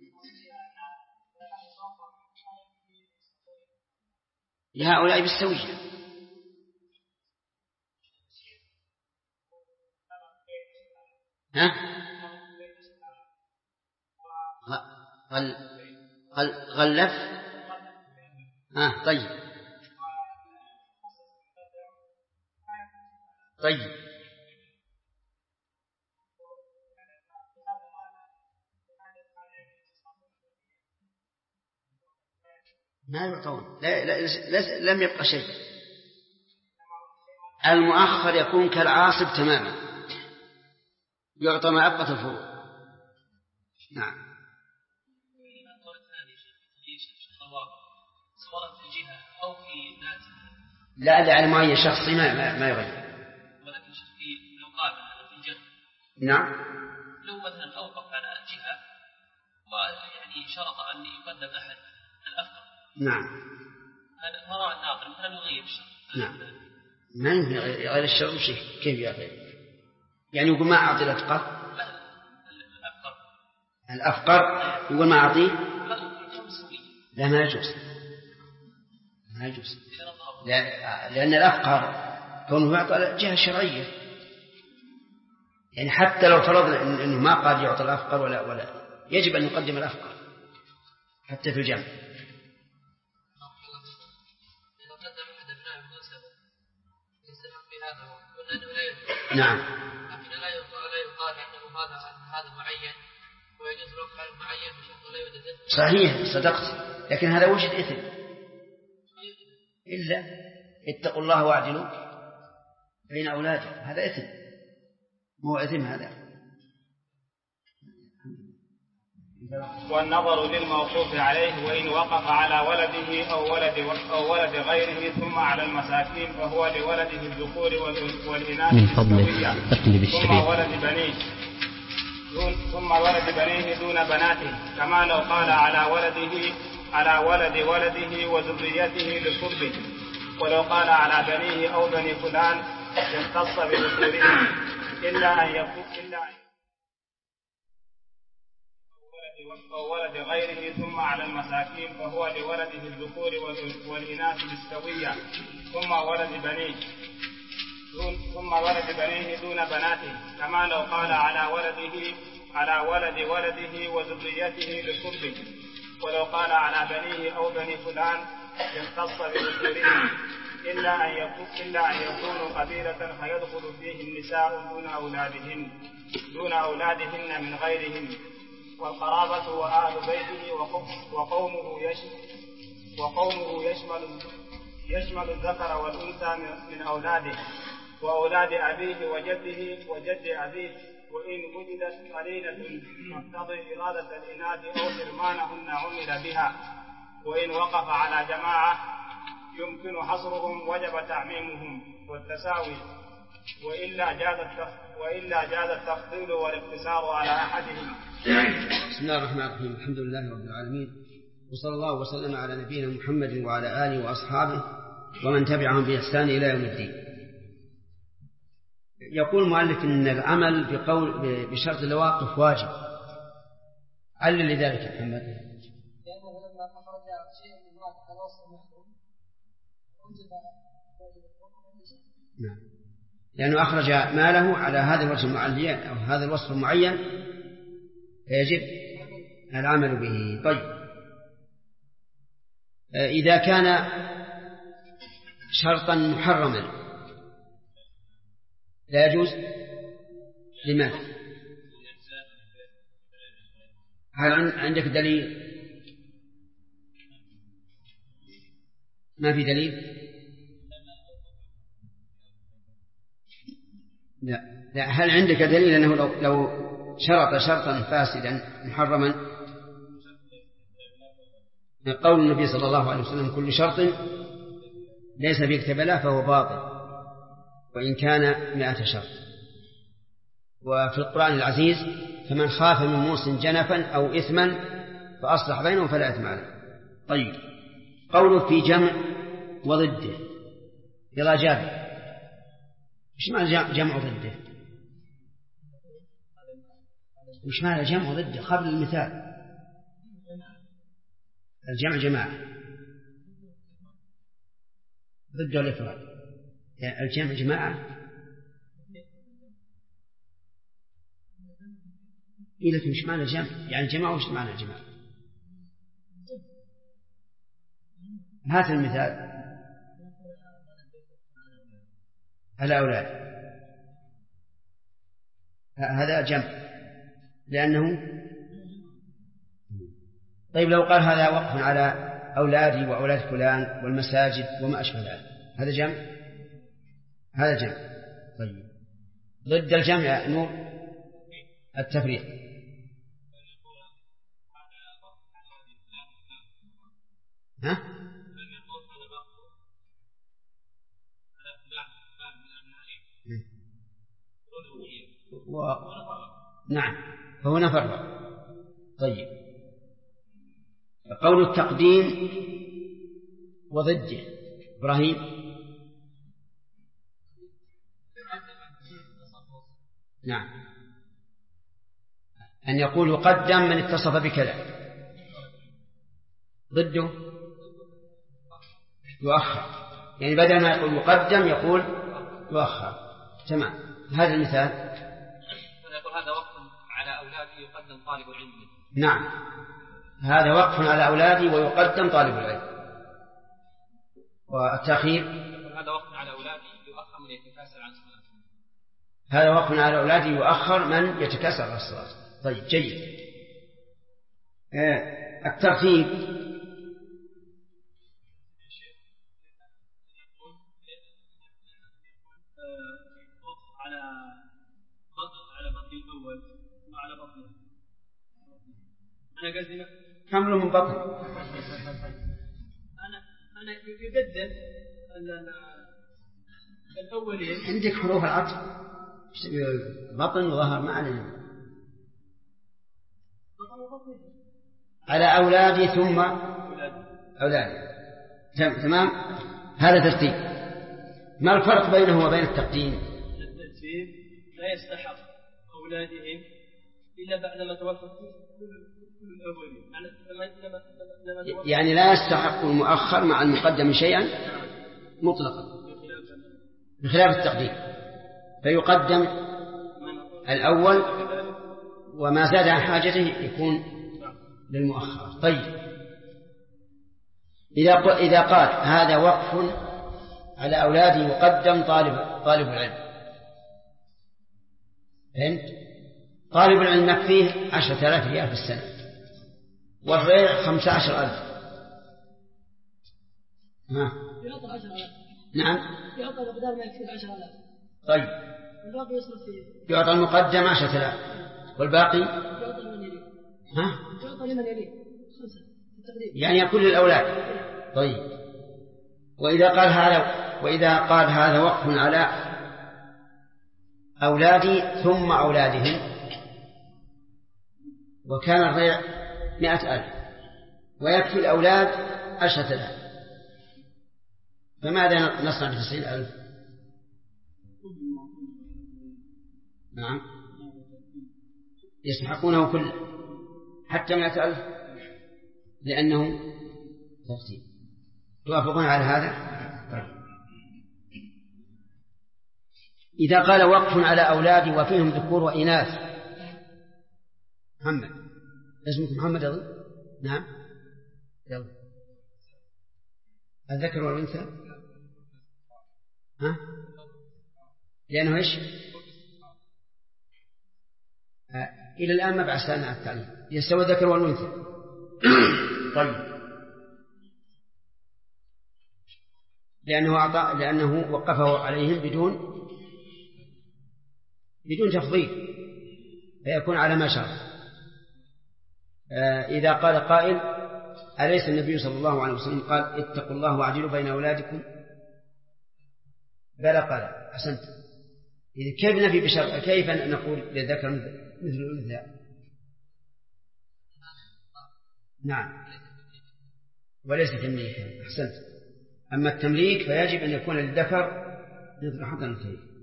لهؤلاء بالسوية. ها؟ مغلف. طيب ما يعطون، لم يبقى شيء. المؤخر يكون كالعاصب تماما، يعطى ما أبقت الفروض. نعم. سواء في الجهة أو في ذاتها. لا على معين شخصي ما يغير. ولكن في لو قال في الجهة. نعم. لو مثلا أوقف على جهة ويعني شرط أن يقدم أحد الأفضل. نعم. هذا وراء الناظر مثلا يغير الشرط. نعم. ما يغير الشرط شيء. كيف يغير؟ يعني يقول ما أعطي الأفقر. الأفقر يقول ما أعطيه. لا ما يجوز. لأن الأفقر كونه يعطى جهة شرعية، يعني حتى لو فرضنا أنه ما قال يعطى الأفقر ولا يجب أن يقدم الأفقر حتى في الجمع. نعم. لا يقال أنه هذا معين ويجوز رفع المعين بشرط لا يوجد إثم. صحيح صدقت، لكن هذا وجد إثم. إلا اتقوا الله واعدلوا بين أولادكم، هذا إثم مو إثم هذا. والنظر للموقوف عليه وإن وقف على ولده أو ولد غيره ثم على المساكين فهو لولده الذكور والإناث بالسوية ثم ولد بنيه دون بناته، كما لو قال على ولد ولده وذريته لقربه، ولو قال على بنيه أو بني فلان يختص بذكورهم إلا أن يكون أو ولد غيره ثم على المساكين فهو لولده الذكور والإناث بالسوية ثم ولد بنيه دون بناته، كما لو قال على ولد ولده وذريته لقربه، ولو قال على بنيه أو بني فلان يختص بذكورهم إلا أن يكونوا قبيلة فيدخل فيه النساء دون أولادهن من غيرهم، والقرابة وأهل بيته وقومه يشمل الذكر والأنثى من أولاده وأولاد أبيه وجد أبيه، وإن وجدت قليلة تقتضي إرادة الإناث أو حرمانهن عمل بها، وإن وقف على جماعة يمكن حصرهم وجب تعميمهم والتساوي، وإلا جاز التفضيل والاقتصار على أحدهم. بسم الله الرحمن الرحيم. الحمد لله رب العالمين، وصلى الله وسلم على نبينا محمد وعلى آله وأصحابه ومن تبعهم بإحسان إلى يوم الدين. يقول المؤلف إن العمل بشرط الواقف واجب. علل لذلك يا محمد. لأنه لما أخرج شيء من المال على وصف المحروم وجب نعم، لأنه أخرج ماله على هذا الوصف المعين أو هذا الوصف المعين فيجب العمل به. طيب، إذا كان شرطا محرما لا يجوز. لماذا؟ هل عندك دليل؟ ما في دليل؟ لا. هل عندك دليل أنه لو شرط شرطا فاسدا محرما؟ قول النبي صلى الله عليه وسلم كل شرط ليس في كتاب الله فهو باطل وإن كان 100 شرط. وفي القرآن العزيز فمن خاف من موص جنفا أو إثما فأصلح بينهم فلا إثم عليه. طيب، قوله في جمع وضده يلا جابر، إيش معنى جمع ضده؟ إيش معنى جمع ضده قبل المثال؟ الجمع جماعة ضده الإفراد، يعني الجمع جماعة. لكن إيش معنى جمع؟ يعني جماعة وإيش معنى جماعة؟ هات المثال. الأولاد هذا جمع لأنه. طيب لو قال هذا وقف على أولادي وأولاد فلان والمساجد وما أشبه ذلك، هذا جمع؟ هذا جمع. طيب ضد الجمع نور التفريق. ها؟ نعم فهو نفرق. طيب قول التقديم وضده إبراهيم. نعم أن يقول يقدم من اتصف بكذا، ضده يؤخر، يعني بدل ما يقول يقدم يقول يؤخر. تمام. هذا المثال. يقول هذا وقف على أولادي يقدم طالب العلم. نعم هذا وقف على أولادي ويقدم طالب العلم. والتأخير هذا وقف على أولادي يؤخر من يتكاسل عن الصلاة. هذا وقف على أولادي يؤخر من يتكاسل عن الصلاة. طيب جيد. الترتيب على بطن الأول وعلى بطن. أنا قصدي حمل من بطن. أنا يقدم الأولين. عندك حروف العطف بطن وظهر ما علينا. على أولادي ثم أولادي. تمام. هذا ترتيب. ما الفرق بينه وبين التقديم؟ الترتيب لا يستحق أولادهم إلا بعدما توفى كل الأولين. يعني لا يستحق المؤخر مع المقدم شيئا مطلقا بخلاف التقديم، فيقدم الأول وما زاد عن حاجته يكون للمؤخر. طيب إذا قال هذا وقف على أولادي يقدم طالب العلم، فهمت؟ طالب العلم يكفيه 10,000 ريال في السنة والريع 15,000. يعطى 10,000. نعم يعطى بدل ما يكفيه 10,000. طيب الباقي يصرف فيه. يعطى المقدم 10,000 والباقي يعطى لمن يليه. يعطى لمن يليه 5 التقديم، يعني يكون للأولاد. طيب وإذا قال هذا وقف على أولادي ثم أولادهم وكان الريع 100,000 ويكفي الأولاد 10,000، فماذا نصنع ب90,000؟ نعم يسحقونه كله حتى 100,000 لأنه ترتيب. توافقون على هذا؟ إذا قال وقف على أولادي وفيهم ذكور وإناث. محمد اسمك محمد أظن؟ نعم يلا. الذكر والأنثى لأنه إيش؟ إلى الآن ما بعثنا التعليم يستوى الذكر والأنثى. طيب لأنه وقفه عليهم بدون تفضيل فيكون على ما شرع. إذا قال قائل أليس النبي صلى الله عليه وسلم قال اتقوا الله واعدلوا بين أولادكم؟ بلى قال أحسنت. كيف نفي بشرع؟ كيف نقول للذكر مثل الأنثى؟ نعم وليس تمليكا. أحسنت. أما التمليك فيجب أن يكون للذكر مثل حظ الأنثيين.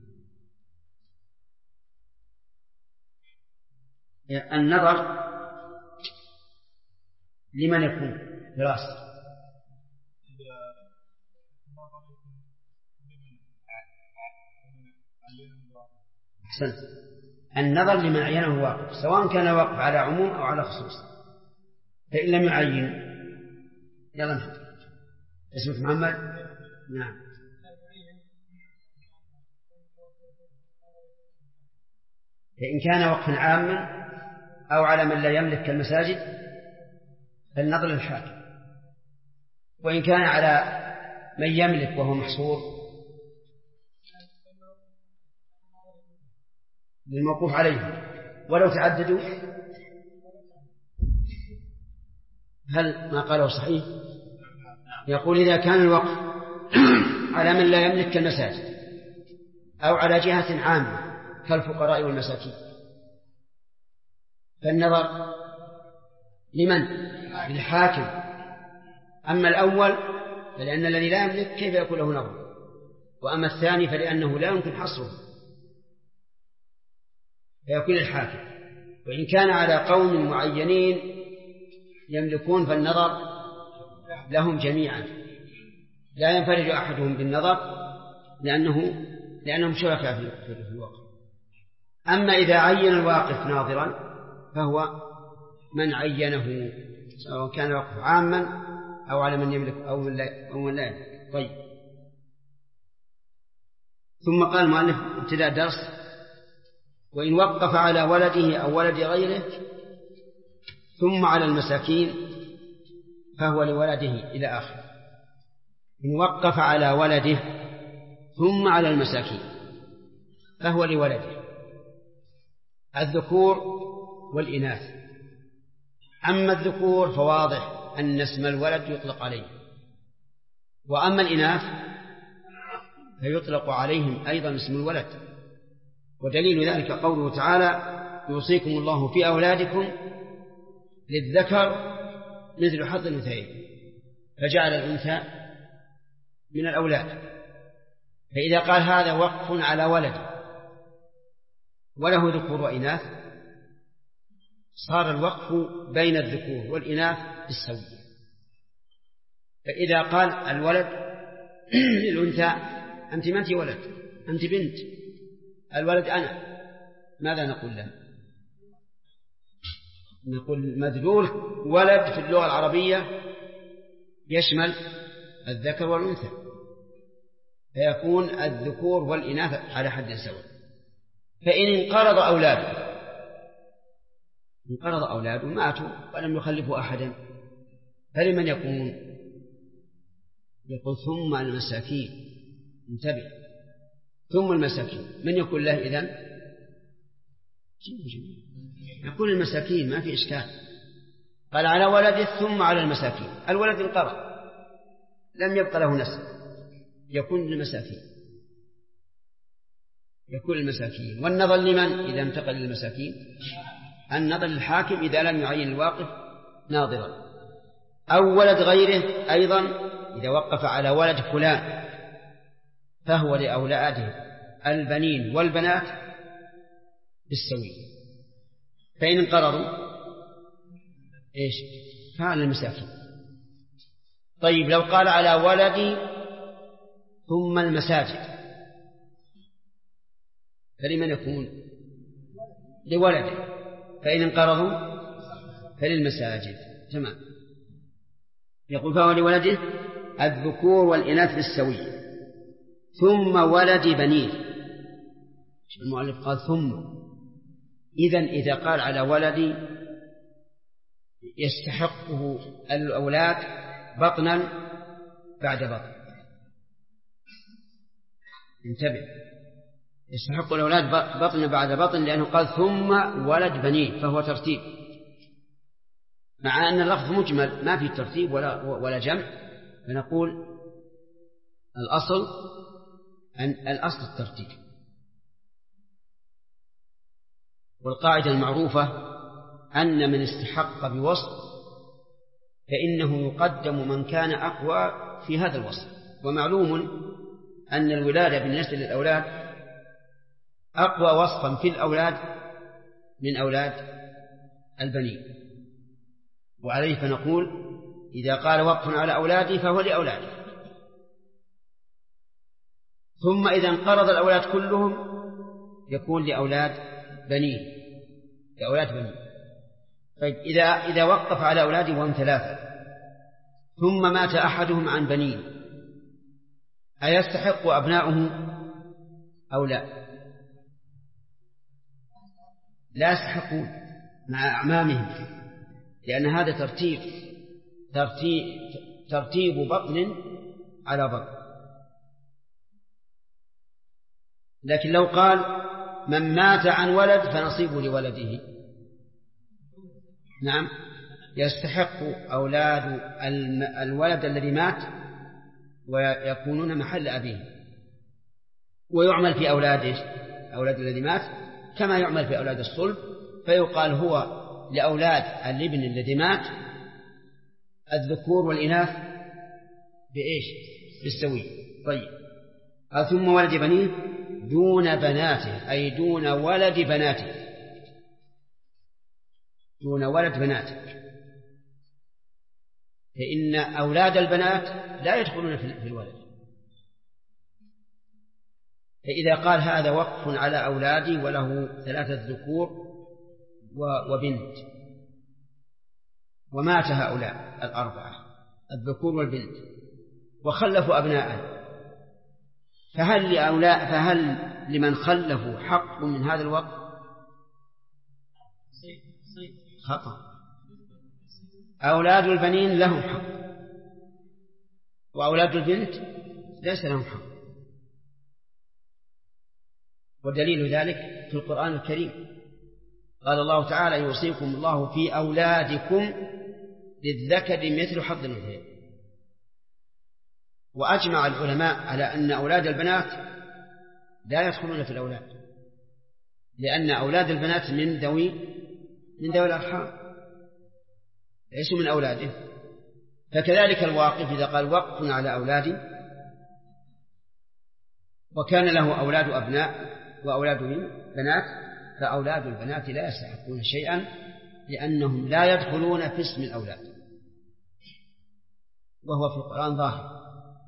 النظر لمن يكون دراسة؟ أحسنت. النظر لمن عينه واقف سواء كان واقف على عموم أو على خصوص، فإن لم يعين يلا نحن اسمك محمد؟ نعم. فإن كان وقفا عاما أو على من لا يملك كالمساجد فالنظر للحاكم، وإن كان على من يملك وهو محصور للموقوف عليه ولو تعددوا. هل ما قاله صحيح؟ يقول إذا كان الوقف على من لا يملك كالمساجد أو على جهة عامة كالفقراء والمساكين فالنظر لمن؟ للحاكم. أما الأول فلأن الذي لا يملك كيف يكون له نظر، وأما الثاني فلأنه لا يمكن حصره فيكون الحاكم. وإن كان على قوم معينين يملكون فالنظر لهم جميعا، لا ينفرد أحدهم بالنظر لأنهم شركاء في الوقف. أما إذا عين الواقف ناظرا فهو من عينه سواء كان الوقف عاما أو على من يملك أو من لا يملك. طيب، ثم قال المؤلف ابتداء درس: وإن وقف على ولده أو ولد غيره ثم على المساكين فهو لولده إلى آخر. إن وقف على ولده ثم على المساكين فهو لولده الذكور والإناث. أما الذكور فواضح أن اسم الولد يطلق عليه، وأما الإناث فيطلق عليهم أيضا اسم الولد. ودليل ذلك قوله تعالى: يوصيكم الله في أولادكم للذكر مثل حظ الأنثيين، فجعل الأنثى من الأولاد. فإذا قال هذا وقف على ولد وله ذكور وإناث صار الوقف بين الذكور والإناث بالسوية. فإذا قال الولد للأنثى: أنت ما أنت ولد، أنت بنت، الولد أنا، ماذا نقول له؟ نقول مدلول ولد في اللغة العربية يشمل الذكر والأنثى، فيكون الذكور والإناث على حد سواء. فإن انقرض أولاده ماتوا ولم يخلفوا أحدا فلمن يكون؟ يقول ثم المساكين. انتبه، ثم المساكين من يكون له إذن؟ يكون المساكين، ما في إشكال. قال على ولده ثم على المساكين، الولد انقرض لم يبقى له نسل، يكون المساكين. والنظر لمن إذا انتقل للمساكين؟ النظر للحاكم إذا لم يعين الواقف ناظرا. أو ولد غيره أيضا إذا وقف على ولد فلان فهو لأولاده البنين والبنات بالسوية. فإن انقرضوا إيش؟ فعلى المساكين. طيب، لو قال على ولدي ثم المساجد فلمن يكون؟ لولده. فإن انقرضوا فللمساجد. تمام. يقول فهو لولده الذكور والإناث بالسوية. ثم ولد بنين، المؤلف قال ثم. إذا قال على ولدي يستحقه الأولاد بطنا بعد بطن. انتبه، يستحق الأولاد بطنا بعد بطن، لأنه قال ثم ولد بنين، فهو ترتيب، مع أن اللفظ مجمل ما فيه ترتيب ولا جمع. فنقول الأصل الترتيب. والقاعدة المعروفة أن من استحق بوصف فإنه يقدم من كان أقوى في هذا الوصف. ومعلوم أن الولادة بالنسبة للأولاد أقوى وصفا في الأولاد من أولاد البنين، وعليه فنقول إذا قال وقف على أولادي فهو لأولادي. ثم إذا انقرض الأولاد كلهم يكون لأولاد بنين. طيب، إذا وقف على أولاده وهم 3 ثم مات أحدهم عن بنين أيستحق أبناؤه أو لا؟ لا يستحقون مع أعمامهم، لأن هذا ترتيب بطن على بطن. لكن لو قال من مات عن ولد فنصيبه لولده، نعم يستحق أولاد الولد الذي مات ويكونون محل أبيه، ويعمل في أولاد الذي مات كما يعمل في أولاد الصلب، فيقال هو لأولاد الابن الذي مات الذكور والإناث بإيش؟ بالسوي. طيب ثم ولد بنيه دون بناته، أي دون ولد بناته، دون ولد بناته، فإن أولاد البنات لا يدخلون في الولد. فإذا قال هذا وقف على أولادي وله 3 ذكور وبنت، ومات هؤلاء 4 الذكور والبنت وخلفوا أبناء، فهل لمن خلفوا حق من هذا الوقف؟ خطأ. أولاد البنين لهم حق، وأولاد البنت ليس لهم حق. ودليل ذلك في القرآن الكريم قال الله تعالى يوصيكم الله في أولادكم للذكر مثل حظ الأنثيين. وأجمع العلماء على أن أولاد البنات لا يدخلون في الأولاد، لأن أولاد البنات من ذوي الأرحام ليسوا من أولاده. فكذلك الواقف إذا قال وقف على أولادي وكان له أولاد أبناء وأولاد بنات، فأولاد البنات لا يستحقون شيئا لأنهم لا يدخلون في اسم الأولاد، وهو في القرآن ظاهر.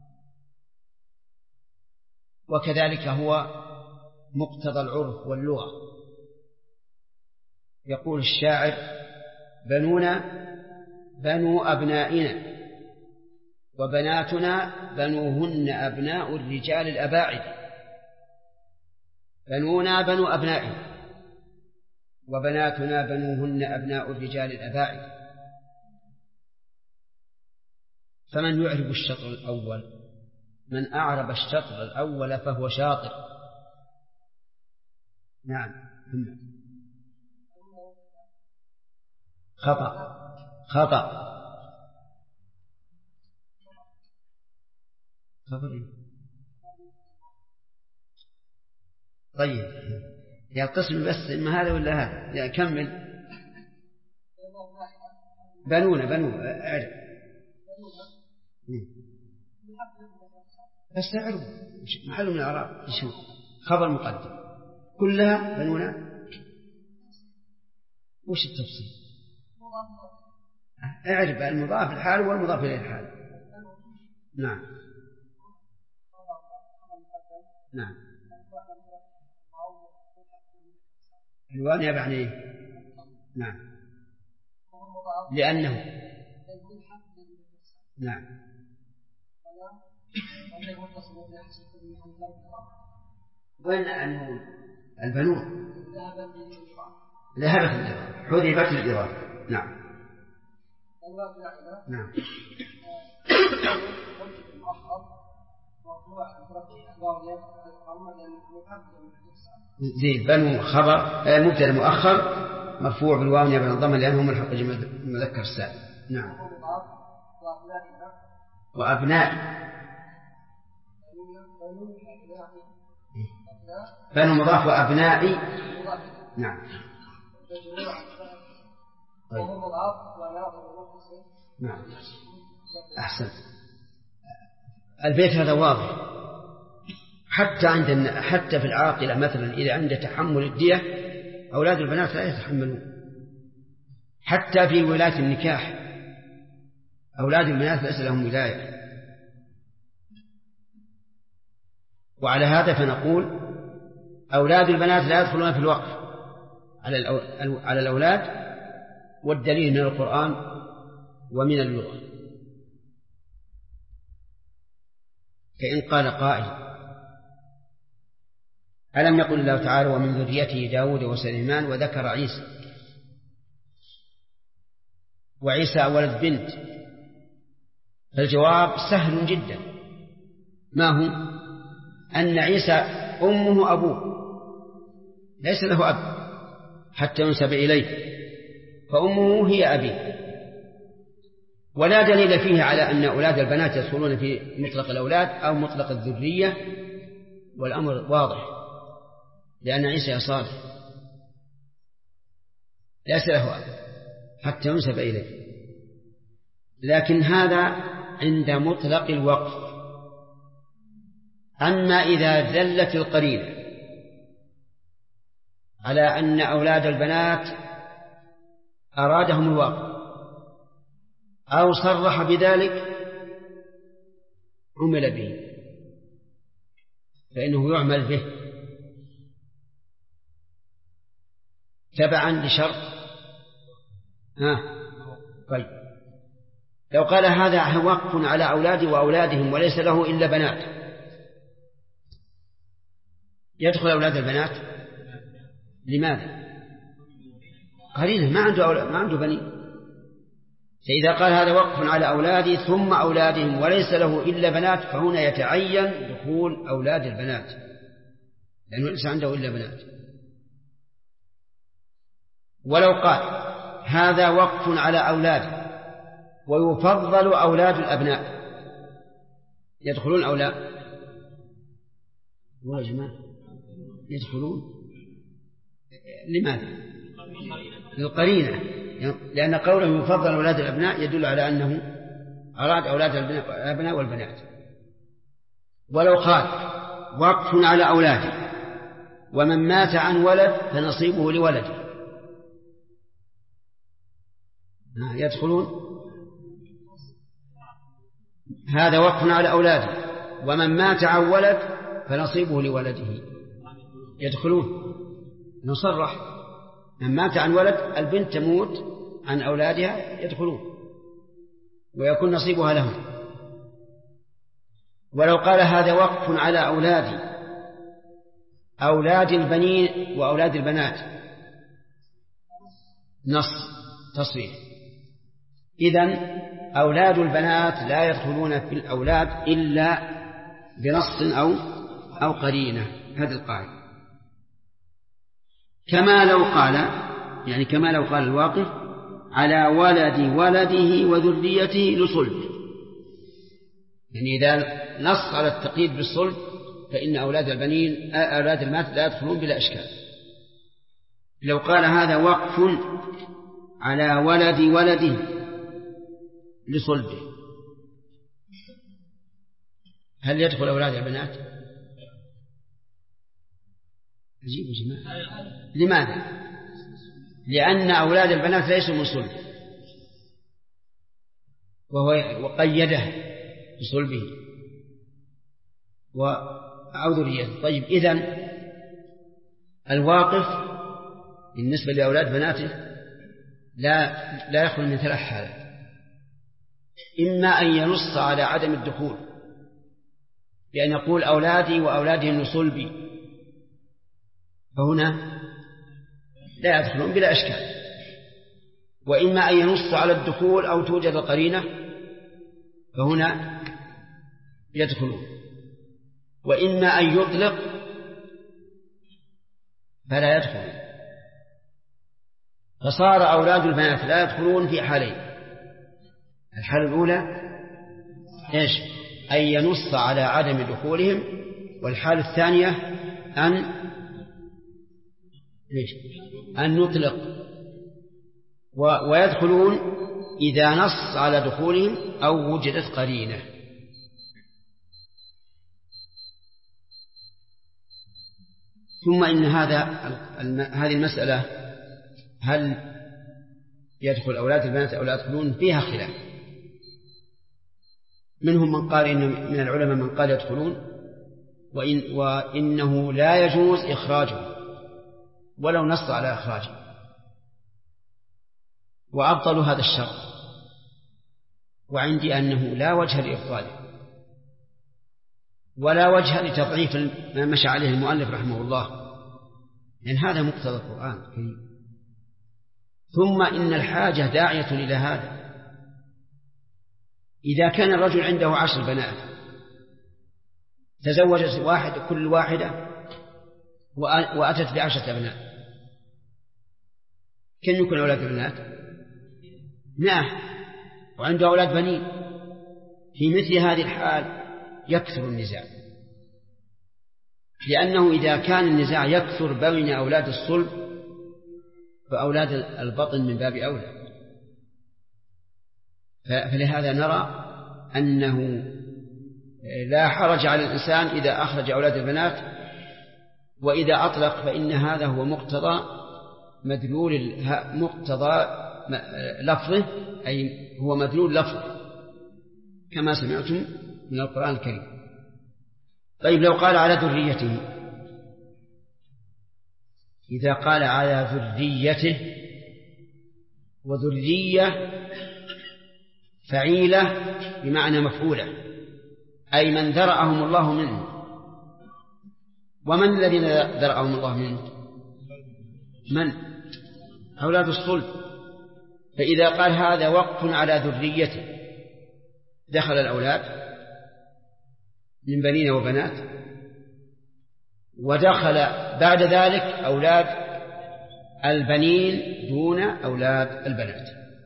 وكذلك هو مقتضى العرف واللغة. يقول الشاعر بنونا بنو أبنائنا وبناتنا بنوهن أبناء الرجال الأباعد. بنونا بنو أبنائنا وبناتنا بنوهن أبناء الرجال الأباعد. فمن يعرب الشطر الأول، من أعرب الشطر الأول فهو شاطر. نعم خطأ طيب يا قسم بس إما هذا ولا هذا، يا كمل. بنونا أعرف بس أعرف محل من الأعراب يشوف خبر مقدم كلها بنونا. وش التفصيل؟ اعرف المضاف الحال والمضاف إليه الحال. نعم الوان يبع عليه. نعم لأنه نعم وين البنون ذهبت الإضافة حذفت الإضافة. نعم زين بنو خبر مبتدأ مؤخر مرفوع بالواو نيابة عن الضمة لأنه ملحق المذكر السالم. نعم وأبناء بنو مضاف وأبنائي. نعم طيب. نعم أحسن. البيت هذا واضح حتى في العاقلة مثلا إذا عند تحمل الدية أولاد البنات لا يتحملون. حتى في ولاية النكاح أولاد البنات ليس لهم ولاية. وعلى هذا فنقول أولاد البنات لا يدخلون في الوقف على الأولاد، والدليل من القرآن ومن اللغة. فإن قال قائل ألم يقل الله تعالى ومن ذريته داود وسليمان وذكر عيسى، وعيسى ولد بنت، فالجواب سهل جدا، ما هو؟ أن عيسى أمه أبوه ليس له أب حتى ينسب إليه، فأمه هي أبيه، ولا دليل فيه على أن أولاد البنات يدخلون في مطلق الأولاد أو مطلق الذرية، والأمر واضح، لأن عيسى صالح ليس له أب حتى ينسب إليه. لكن هذا عند مطلق الوقف. أما إذا دلت القرينة على أن أولاد البنات أرادهم الواقع أو صرح بذلك عمل به، فإنه يعمل به تبعا لشرط. طيب لو قال هذا وقف على أولادي وأولادهم وليس له إلا بنات، يدخل أولاد البنات؟ لماذا؟ قرينة، ما عنده بني. فإذا قال هذا وقف على أولادي ثم أولادهم وليس له إلا بنات، فهنا يتعين دخول أولاد البنات، لأنه ليس عنده إلا بنات. ولو قال هذا وقف على أولادي ويفضل أولاد الأبناء، يدخلون أولاد يا جماعة يدخلون. لماذا؟ للقرينة، لأن قوله يفضل أولاد الأبناء يدل على أنه أراد أولاد الأبناء والبنات. ولو قال وقف على أولاده ومن مات عن ولد فنصيبه لولده، يدخلون. هذا وقف على أولاده ومن مات عن ولد فنصيبه لولده، يدخلون. نصرح من مات عن ولد البنت تموت عن أولادها يدخلون ويكون نصيبها لهم. ولو قال هذا وقف على أولاد البنين وأولاد البنات، نص تصريح، إذن أولاد البنات لا يدخلون في الأولاد إلا بنص أو قرينة. هذه القاعدة. كما لو قال الواقف على ولد ولده وذريته لصلب، يعني إذا نص على التقييد بالصلب فإن أولاد البنات لا يدخلون بلا إشكال. لو قال هذا وقف على ولد ولده لصلبه، هل يدخل أولاد البنات؟ عجيب يا جماعة. لماذا؟ لأن أولاد البنات ليسوا من صلب، وقيده بصلبه أو ذريته. طيب إذن الواقف بالنسبة لأولاد بناته لا يخلو من ثلاث حالات: إما أن ينص على عدم الدخول بأن يقول أولادي وأولادهم لصلبي، فهنا لا يدخلون بلا إشكال. وإما أن ينص على الدخول أو توجد القرينة، فهنا يدخلون. وإما أن يطلق فلا يدخلون. فصار أولاد البنات لا يدخلون في حالين: الحالة الأولى إيش؟ أن ينص على عدم دخولهم، والحالة الثانية أن نطلق. ويدخلون إذا نص على دخولهم أو وجدت قرينة. ثم إن هذه المسألة هل يدخل أولاد البنات أو لا يدخلون فيها خلاف. منهم من قال من العلماء من قال يدخلون، وإنه لا يجوز إخراجه ولو نص على إخراجه، وأبطلوا هذا الشرط، وعندي أنه لا وجه لإبطاله، ولا وجه لتضعيف ما مشى عليه المؤلف رحمه الله، لأن هذا مقتضى القرآن الكريم. ثم إن الحاجة داعية إلى هذا. إذا كان الرجل عنده 10 بنات تزوجت كل واحدة وأتت ب10 أبناء، كم يكون أولاد البنات؟ 100، وعنده أولاد بنين. في مثل هذه الحال يكثر النزاع، لأنه إذا كان النزاع يكثر بين أولاد الصلب فأولاد البطن من باب أولى. فلهذا نرى أنه لا حرج على الإنسان إذا أخرج أولاد البنات، وإذا أطلق فإن هذا هو مقتضى لفظه، أي هو مدلول لفظه كما سمعتم من القرآن الكريم. طيب لو قال على ذريته، إذا قال على ذريته، وذرية فعيلة بمعنى مفعولة، أي من ذرأهم الله منه. ومن الذين ذرأهم الله منه؟ من؟ أولاد الصلب. فإذا قال هذا وقف على ذريته دخل الأولاد من بنين وبنات، ودخل بعد ذلك أولاد البنين دون أولاد البنات،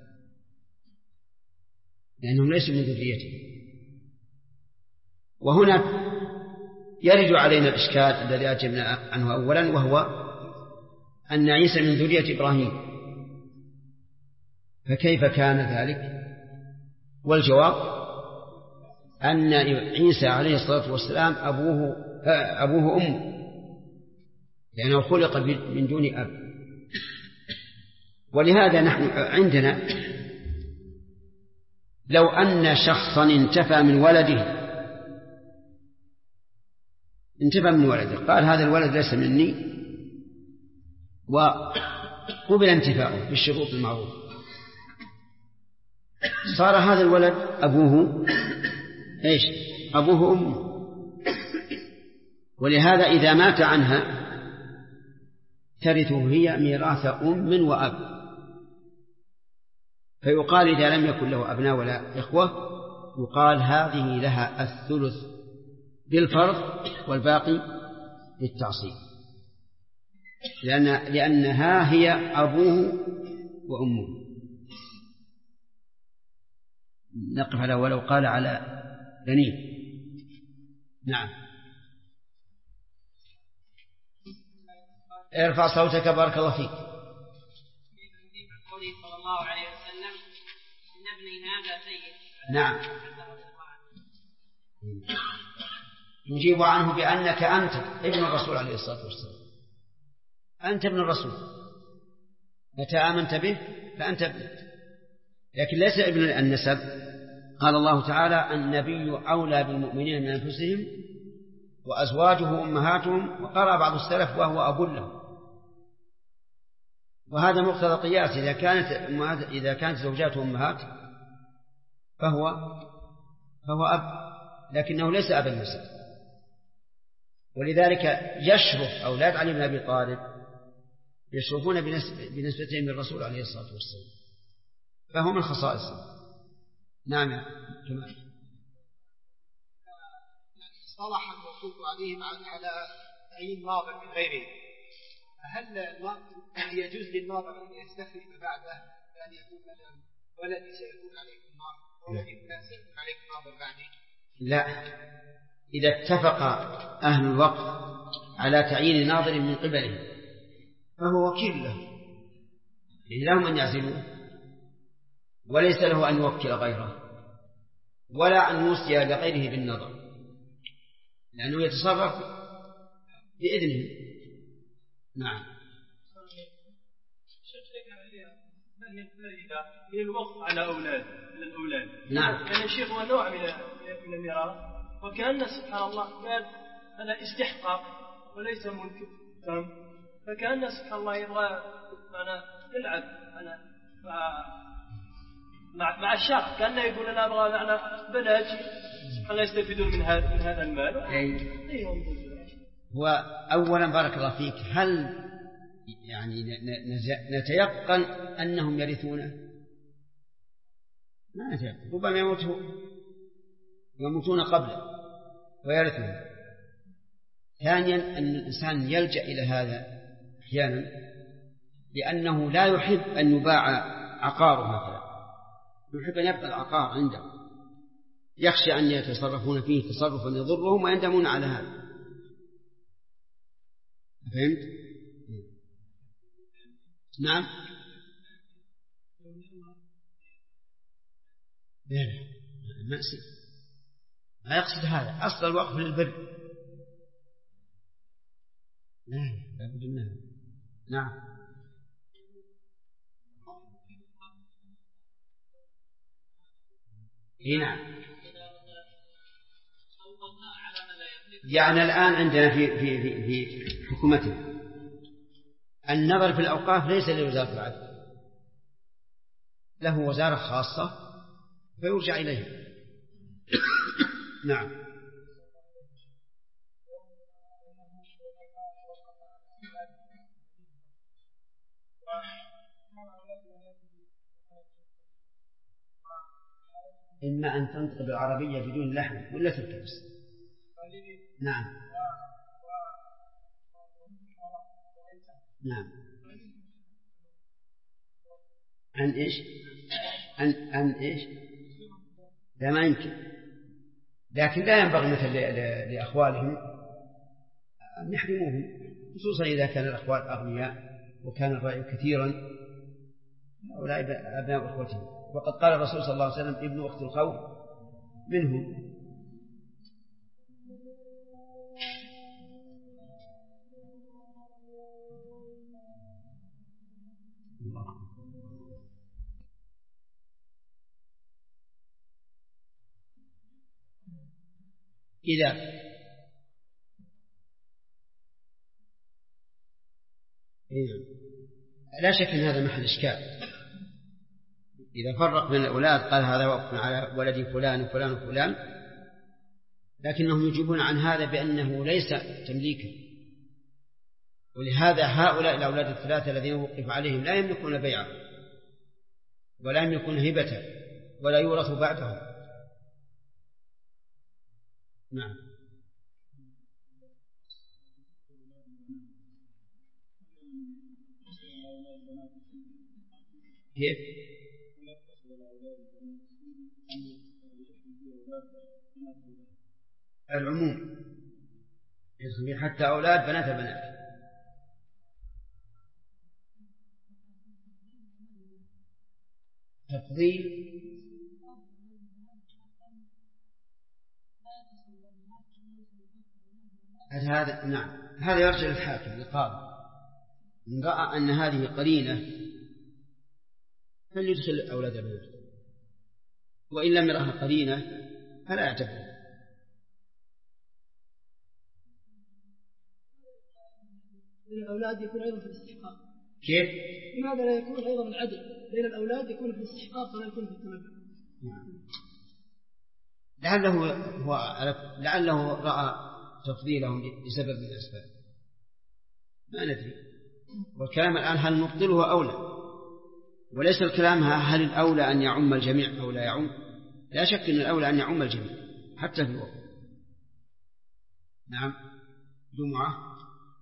لأنهم ليسوا من ذريته. وهنا يرد علينا الإشكال الذي أجبنا عنه أولا، وهو أن عيسى من ذرية إبراهيم، فكيف كان ذلك؟ والجواب أن عيسى عليه الصلاة والسلام أبوه أمه، لأنه خلق من دون أب. ولهذا نحن عندنا لو أن شخصا انتفى من ولده قال هذا الولد ليس مني، وقبل انتفاؤه بالشروط المعروفة، صار هذا الولد أبوه أمه. ولهذا إذا مات عنها ترثه هي ميراث أم وأب. فيقال إذا لم يكن له أبناء ولا إخوة يقال هذه لها الثلث بالفرض والباقي بالتعصيب، لأنها هي أبوه وأمه. نقف على ولو قال على بنيه. نعم. ارفع صوتك بارك الله فيك. قوله صلى الله عليه وسلم إن ابني هذا سيد. نعم. نجيب عنه بأنك أنت ابن الرسول عليه الصلاة والسلام، أنت ابن الرسول، متى آمنت به فأنت ابنه، لكن ليس ابن النسب. قال الله تعالى النبي أولى بالمؤمنين من أنفسهم وأزواجه أمهاتهم، وقرأ بعض السلف وهو أب له. وهذا مقتضى القياس، إذا كانت زوجاته أمهات فهو أب، لكنه ليس أبا النسب. ولذلك يشرف أولاد علي بن أبي طالب يشرفون بنسبتهم للرسول عليه الصلاة والسلام، فهو من خصائصه. نعم يا جماعة. اصطلح الموصوف عليهم على تعيين ناظر من غيره، فهل يجوز للناظر أن يستخلف بعده بأن يكون مثلا ولدي سيكون عليكم ناظر ولدي سيكون عليكم ناظر بعدي؟ لا، إذا اتفق أهل الوقت على تعيين ناظر من قبله فهو وكيل له، لهم أن يعزلوه، وليس له أن يوكل غيره ولا أن يوصي لغيره بالنظر، لأنه يتصرف بإذنه. نعم. من الوقت على الأولاد. نعم. يعني الشيخ هو نوع من الميراث، وكأن سبحان الله قال أنا استحقاق وليس ملك، فكأن سبحان الله يبغى أنا ألعب أنا مع الشرع، كأنه يقول أنا أبغى أنا بناتي خلنا يستفيدون من هذا المال. وأولا بارك الله فيك، هل يعني نتيقن أنهم يرثونه؟ ما نتيقن، ربما يموتون قبله ويرثونه. ثانيا أن الإنسان يلجأ إلى هذا أحيانا لأنه لا يحب أن يباع عقاره مثلا، يحب أن يبقى العقار عنده، يخشى أن يتصرفون فيه تصرفا يضرهم ويندمون على هذا. فهمت؟ نعم. ما يقصد هذا، أصل الوقف للبر. لا بد منها. نعم. نعم. يعني الآن عندنا في حكومتنا النظر في الأوقاف ليس لوزارة العدل، له وزارة خاصة فيرجع إليها. نعم. إما أن تنطق بالعربية بدون لحن ولا تركز. نعم. نعم. عن إيش؟ عن إيش؟ لا ما يمكن، لكن لا ينبغي مثل لأخوالهم أن يحرموهم، خصوصا إذا كان الأخوال أغنياء وكان الرأي كثيرا، أولئك أبناء أخوتهم. وقد قال الرسول صلى الله عليه وسلم ابن أخت الخوف منهم. إذا لا شك أن هذا محل إشكال. إذا فرق بين الأولاد قال هذا وقف على ولدي فلان وفلان وفلان، لكنهم يجيبون عن هذا بأنه ليس تمليكا، ولهذا هؤلاء الأولاد الثلاثة الذين وقف عليهم لا يملكون بيعا ولا يملكون هبة ولا يورث بعدهم. نعم. كيف؟ العموم يصبح حتى أولاد بنات بنات. تفضيل هذا نعم، هذا يرجع للحاكم القاضي، إن رأى أن هذه قرينة فليدخل أولاد بنات، وإن لم يرها قرينة فلا يعتبر. الأولاد يكون أيضا في الاستحقاق. كيف؟ لماذا لا يكون أيضا العدل بين الأولاد يكون في الاستحقاق ولا يكون في التملك؟ لعله رأى تفضيلهم لسبب من الأسباب، ما ندري. والكلام الآن هل نبطله أو لا، وليس الكلام هل الأولى أن يعم الجميع أو لا يعم. لا شك أن الأولى أن يعم الجميع حتى في الوقت. نعم. جمعة.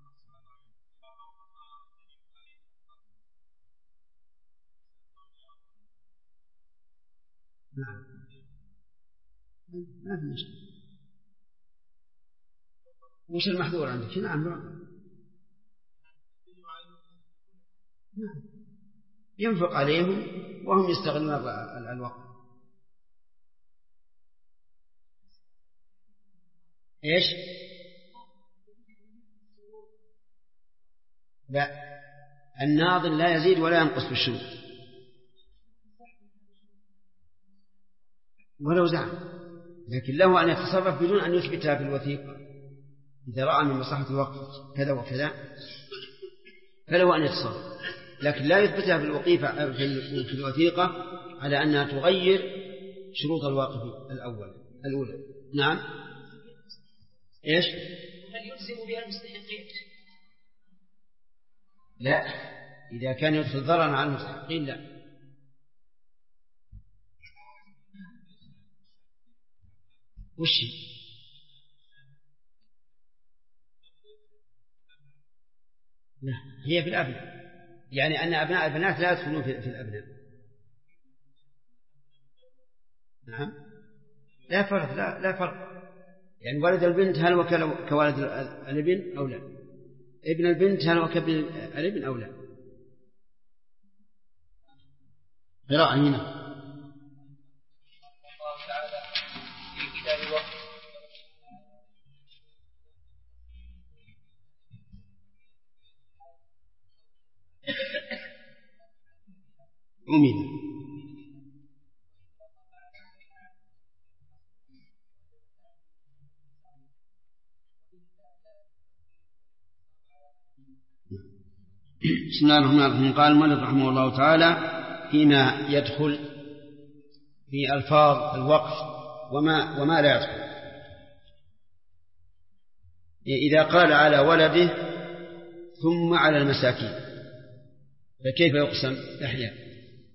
نعم. ما في مشكلة. وش المحظور عندك؟ نعم. نعم. ينفق عليهم وهم يستغلون الوقت. إيش؟ لا، الناظر لا يزيد ولا ينقص بالشروط ولو زعم، لكن له أن يتصرف بدون أن يثبتها في الوثيقة. إذا رأى من مصلحة الوقت كذا وكذا فله أن يتصرف. لكن لا يثبتها في الوقيفة في الوثيقة على أنها تغير شروط الواقف الأولى. نعم. إيش؟ هل يلزم بها المستحقين؟ لا، إذا كان يدخل ضررا على المستحقين لا. وش لا، هي في الأبناء، يعني أن أبناء البنات لا يدخلون في الأبناء. نعم، لا فرق، لا فرق. يعني ولد البنت هل هو كولد الابن أو لا؟ ابن البنت هل هو كابن الابن أو لا؟ قراءة هنا. الله تعالى في كتاب الوقت أمين. بسم الله الرحمن الرحيم. قال المؤلف رحمه الله تعالى فيما يدخل في ألفاظ الوقف وما لا يدخل. إذا قال على ولده ثم على المساكين فكيف يقسم؟ يحيى.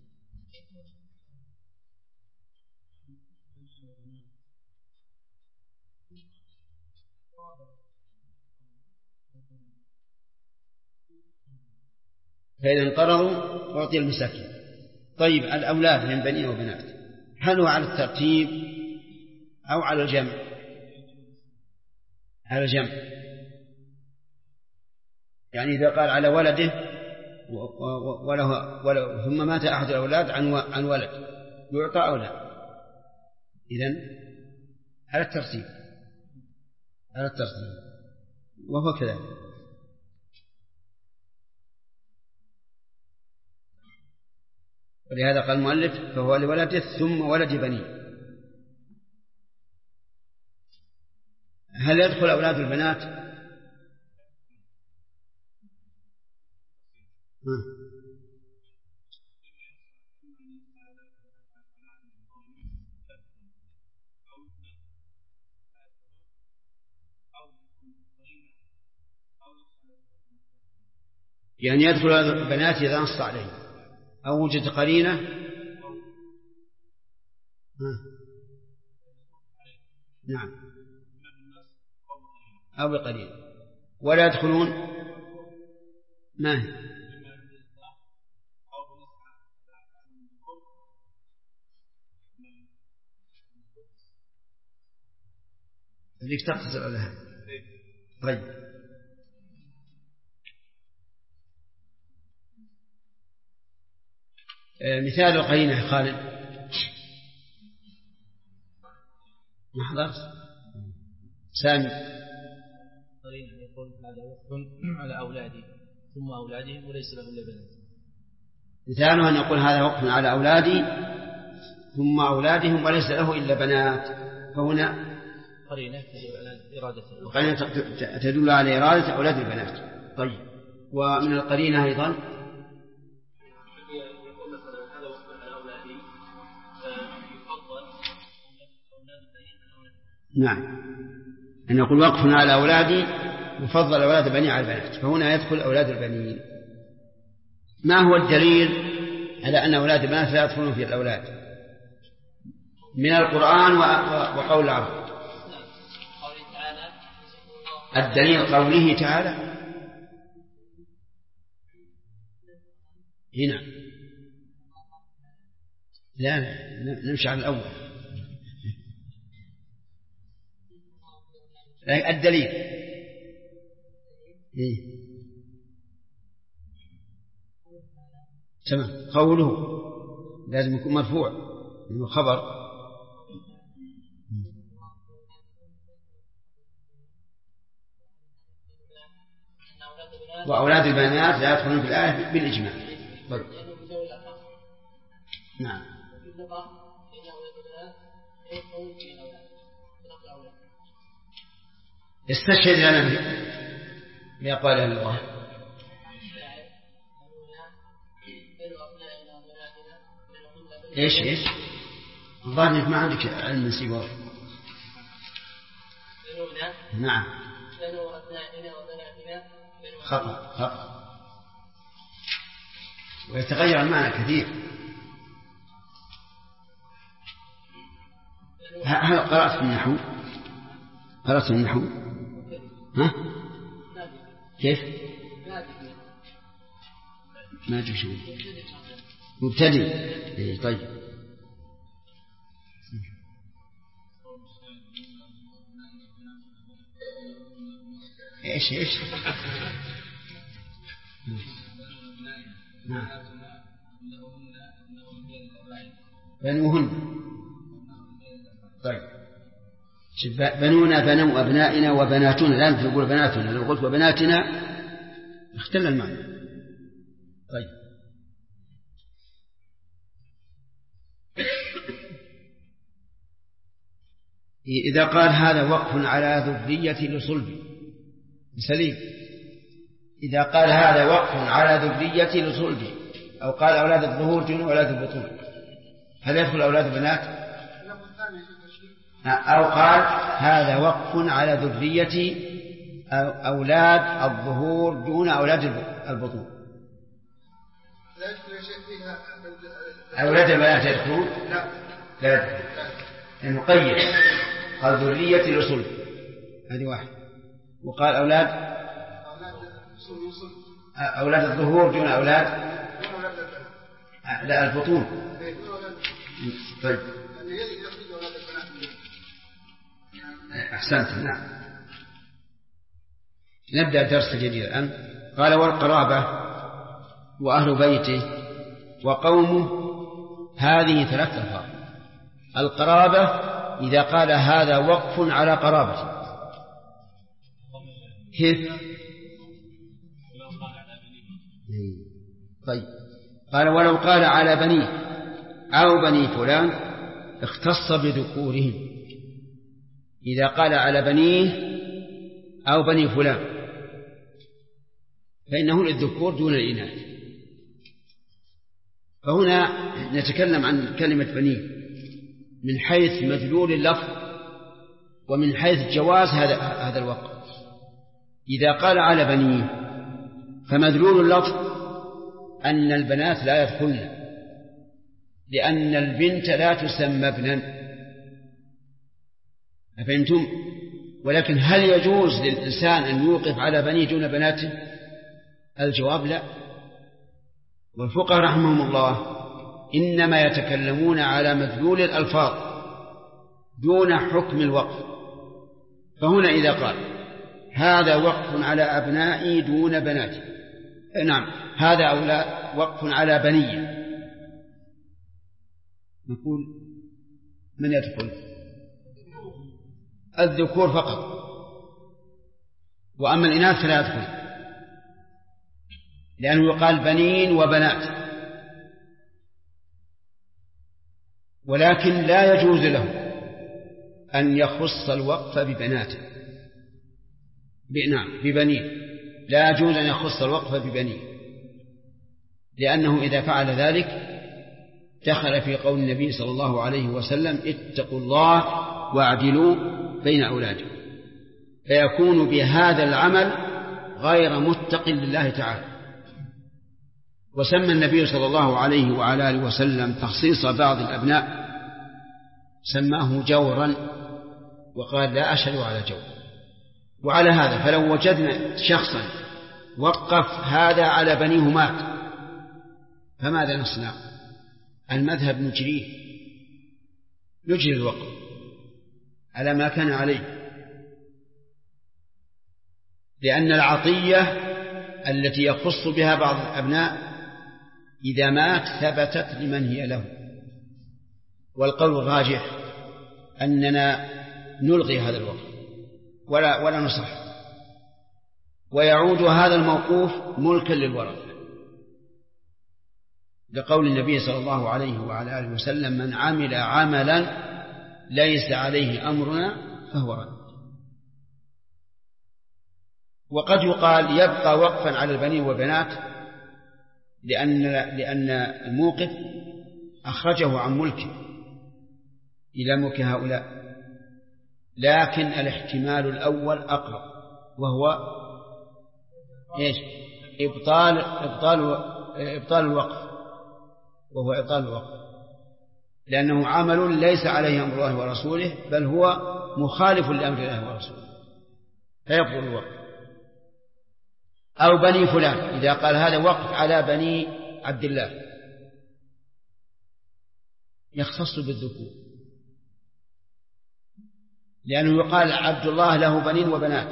فإذا انقرضوا أعطي المساكين. طيب الأولاد من بنين وبنات هل هو على الترتيب أو على الجمع؟ على الجمع. يعني إذا قال على ولده وله ثم مات أحد الأولاد عن ولد يعطى أو لا؟ إذن على الترتيب، على الترتيب، وهو كذلك. ولهذا قال المؤلف فهو لولده ثم ولد بنيه. هل يدخل أولاد البنات؟ يعني يدخل البنات إذا نص عليه أو وجد قرينة. نعم، أو بقرينة. ولا يدخلون ما هي؟ اللي تقتصر على هذا. طيب مثال القرينة خالد ما حضرت سامي. قرينة يقول هذا وقف على أولادي ثم أولادهم وليس له إلا بنات. مثاله أن يقول هذا وقف على أولادي ثم أولادهم وليس له إلا بنات، فهنا قرينة تدل على إرادة، قرينة تدل على إرادة أولاد البنات. طيب ومن القرينة أيضا نعم أن يقول وقف على أولادي يفضل أولاد البنين على البنات، فهنا يدخل أولاد البنين. ما هو الدليل على أن أولاد البنات لا يدخلون في الأولاد؟ من القرآن وقول العرب. الدليل قوله تعالى هنا. لا نمشي على الأول. الدليل تمام. قوله لازم يكون مرفوع لأنه خبر. وأولاد البنات لا يدخلون في الآية بالإجماع. نعم. استشهد لنا بأقوال الله. إيش الظاهر أنك ما عندك علم من سواه. نعم خطأ ويتغير المعنى كثير. هل قرأت في النحو؟ ها؟ كيف؟ ما أدري شو مبتدئ. طيب إيش نعم بنوهن. طيب بنونا بنو أبنائنا وبناتنا، لا تقول بناتنا، لو قلت وبناتنا اختل المعنى. طيب إذا قال هذا وقف على ذرية لصلبي سليم، إذا قال هذا وقف على ذرية لصلبي أو قال أولاد الظهور دون أولاد البطون، هل يدخل أولاد البنات؟ أو قال هذا وقف على ذرية أولاد الظهور دون أولاد البطون، أولاد البنات يدخلون؟ لا يدخل، المقيد قال ذرية لصلب، هذه واحد. وقال أولاد الظهور دون أولاد لا البطون. طيب أحسنت. نعم نبدأ الدرس الجديد الآن. قال والقرابة وأهل بيته وقومه، هذه ثلاث ألفاظ. القرابة إذا قال هذا وقف على قرابته، كيف؟ طيب قال ولو قال على بنيه أو بني فلان اختص بذكورهم. إذا قال على بنيه أو بني فلان فإنه للذكور دون الإناث. فهنا نتكلم عن كلمة بنيه من حيث مدلول اللفظ ومن حيث جواز هذا الوقف. إذا قال على بنيه فمدلول اللفظ أن البنات لا يدخلن، لأن البنت لا تسمى ابنا، أفهمتم؟ ولكن هل يجوز للإنسان أن يوقف على بنيه دون بناته؟ الجواب لا. والفقهاء رحمهم الله إنما يتكلمون على مدلول الألفاظ دون حكم الوقف. فهنا إذا قال هذا وقف على أبنائي دون بناتي، نعم هذا أولاد وقف على بنية، نقول من يدخل؟ الذكور فقط، وأما الإناث فلا يدخل، لأنه يقال بنين وبنات. ولكن لا يجوز له أن يخص الوقف ببناته، نعم ببنيه، لا يجوز أن يخص الوقف ببنيه، لأنه إذا فعل ذلك دخل في قول النبي صلى الله عليه وسلم اتقوا الله واعدلوا بين أولادكم، فيكون بهذا العمل غير متق لله تعالى. وسمى النبي صلى الله عليه وعلى آله وسلم تخصيص بعض الأبناء سماه جورا، وقال لا أشهد على جور. وعلى هذا فلو وجدنا شخصا وقف هذا على بنيه مات، فماذا نصنع؟ المذهب نجريه، نجري الوقف على ما كان عليه، لأن العطية التي يخص بها بعض الأبناء إذا مات ثبتت لمن هي له. والقول الراجح أننا نلغي هذا الوقف ولا نصح، ويعود هذا الموقوف ملكا للورثة، لقول النبي صلى الله عليه وعلى آله وسلم من عمل عملا ليس عليه أمرنا فهو رد. وقد يقال يبقى وقفا على البنين والبنات لأن الموقف أخرجه عن ملكه إلى ملك هؤلاء، لكن الاحتمال الأول أقرب، وهو إيش؟ إبطال الوقف، وهو إبطال الوقف، لأنه عمل ليس عليه أمر الله ورسوله، بل هو مخالف لأمر الله ورسوله، فيبطل الوقف. أو بني فلان، إذا قال هذا وقف على بني عبد الله يختص بالذكور، لأنه يقال عبد الله له بنين وبنات،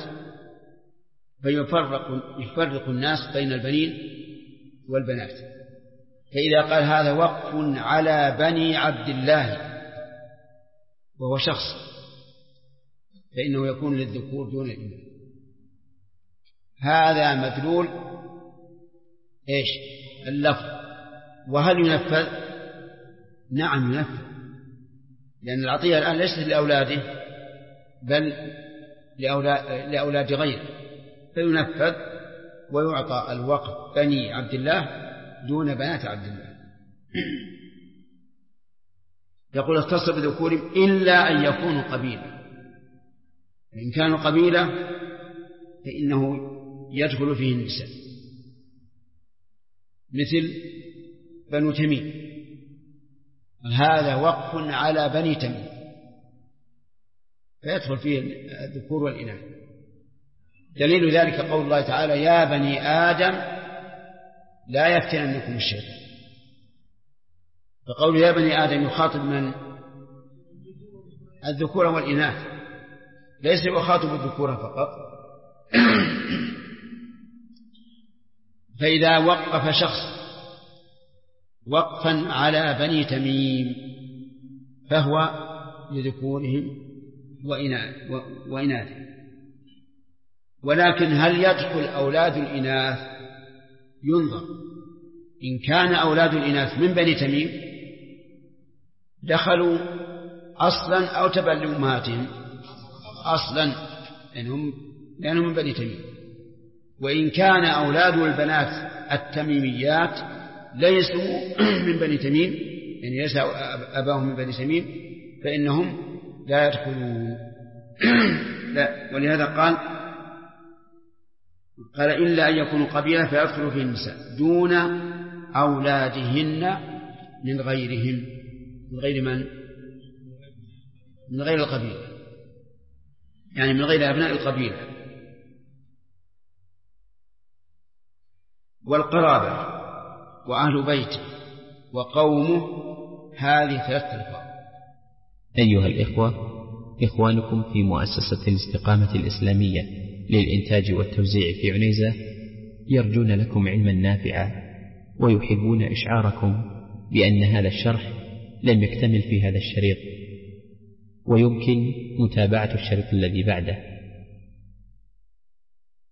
فيفرق الناس بين البنين والبنات. فإذا قال هذا وقف على بني عبد الله وهو شخص، فإنه يكون للذكور دون الإناث. هذا مدلول إيش؟ اللفظ. وهل ينفذ؟ نعم ينفذ، لأن العطية الآن ليست لأولاده بل لأولاد غيره، فينفذ ويعطى الوقف بني عبد الله دون بنات عبد الله. يقول اختص بذكورهم إلا أن يكونوا قبيلة، إن كانوا قبيلة فإنه يدخل فيه النساء، مثل بنو تميم، هذا وقف على بني تميم فيدخل فيه الذكور والإناث. دليل ذلك قول الله تعالى يا بني آدم لا يفتننكم الشيطان. فقول يا بني آدم يخاطب من؟ الذكور والإناث، ليس يخاطب الذكور فقط. فإذا وقف شخص وقفا على بني تميم فهو لذكورهم وإناثهم. ولكن هل يدخل أولاد الإناث؟ ينظر، إن كان أولاد الإناث من بني تميم دخلوا أصلا أو تبع لأمهاتهم أصلا لأنهم من بني تميم. وإن كان أولاد البنات التميميات ليسوا من بني تميم، يعني ليس أباهم من بني تميم، فإنهم لا يدخلون. لا، ولهذا قال إلا أن يكونوا قبيلة فيدخلوا فيه النساء دون أولادهن من غيرهم. من غير من؟ من غير القبيلة، يعني من غير أبناء القبيلة. والقرابة وأهل بيته وقومه، هذه ثلاثة ألفاظ. أيها الإخوة، إخوانكم في مؤسسة الاستقامة الإسلامية للإنتاج والتوزيع في عنيزة يرجون لكم علما نافعا، ويحبون إشعاركم بأن هذا الشرح لم يكتمل في هذا الشريط، ويمكن متابعة الشريط الذي بعده.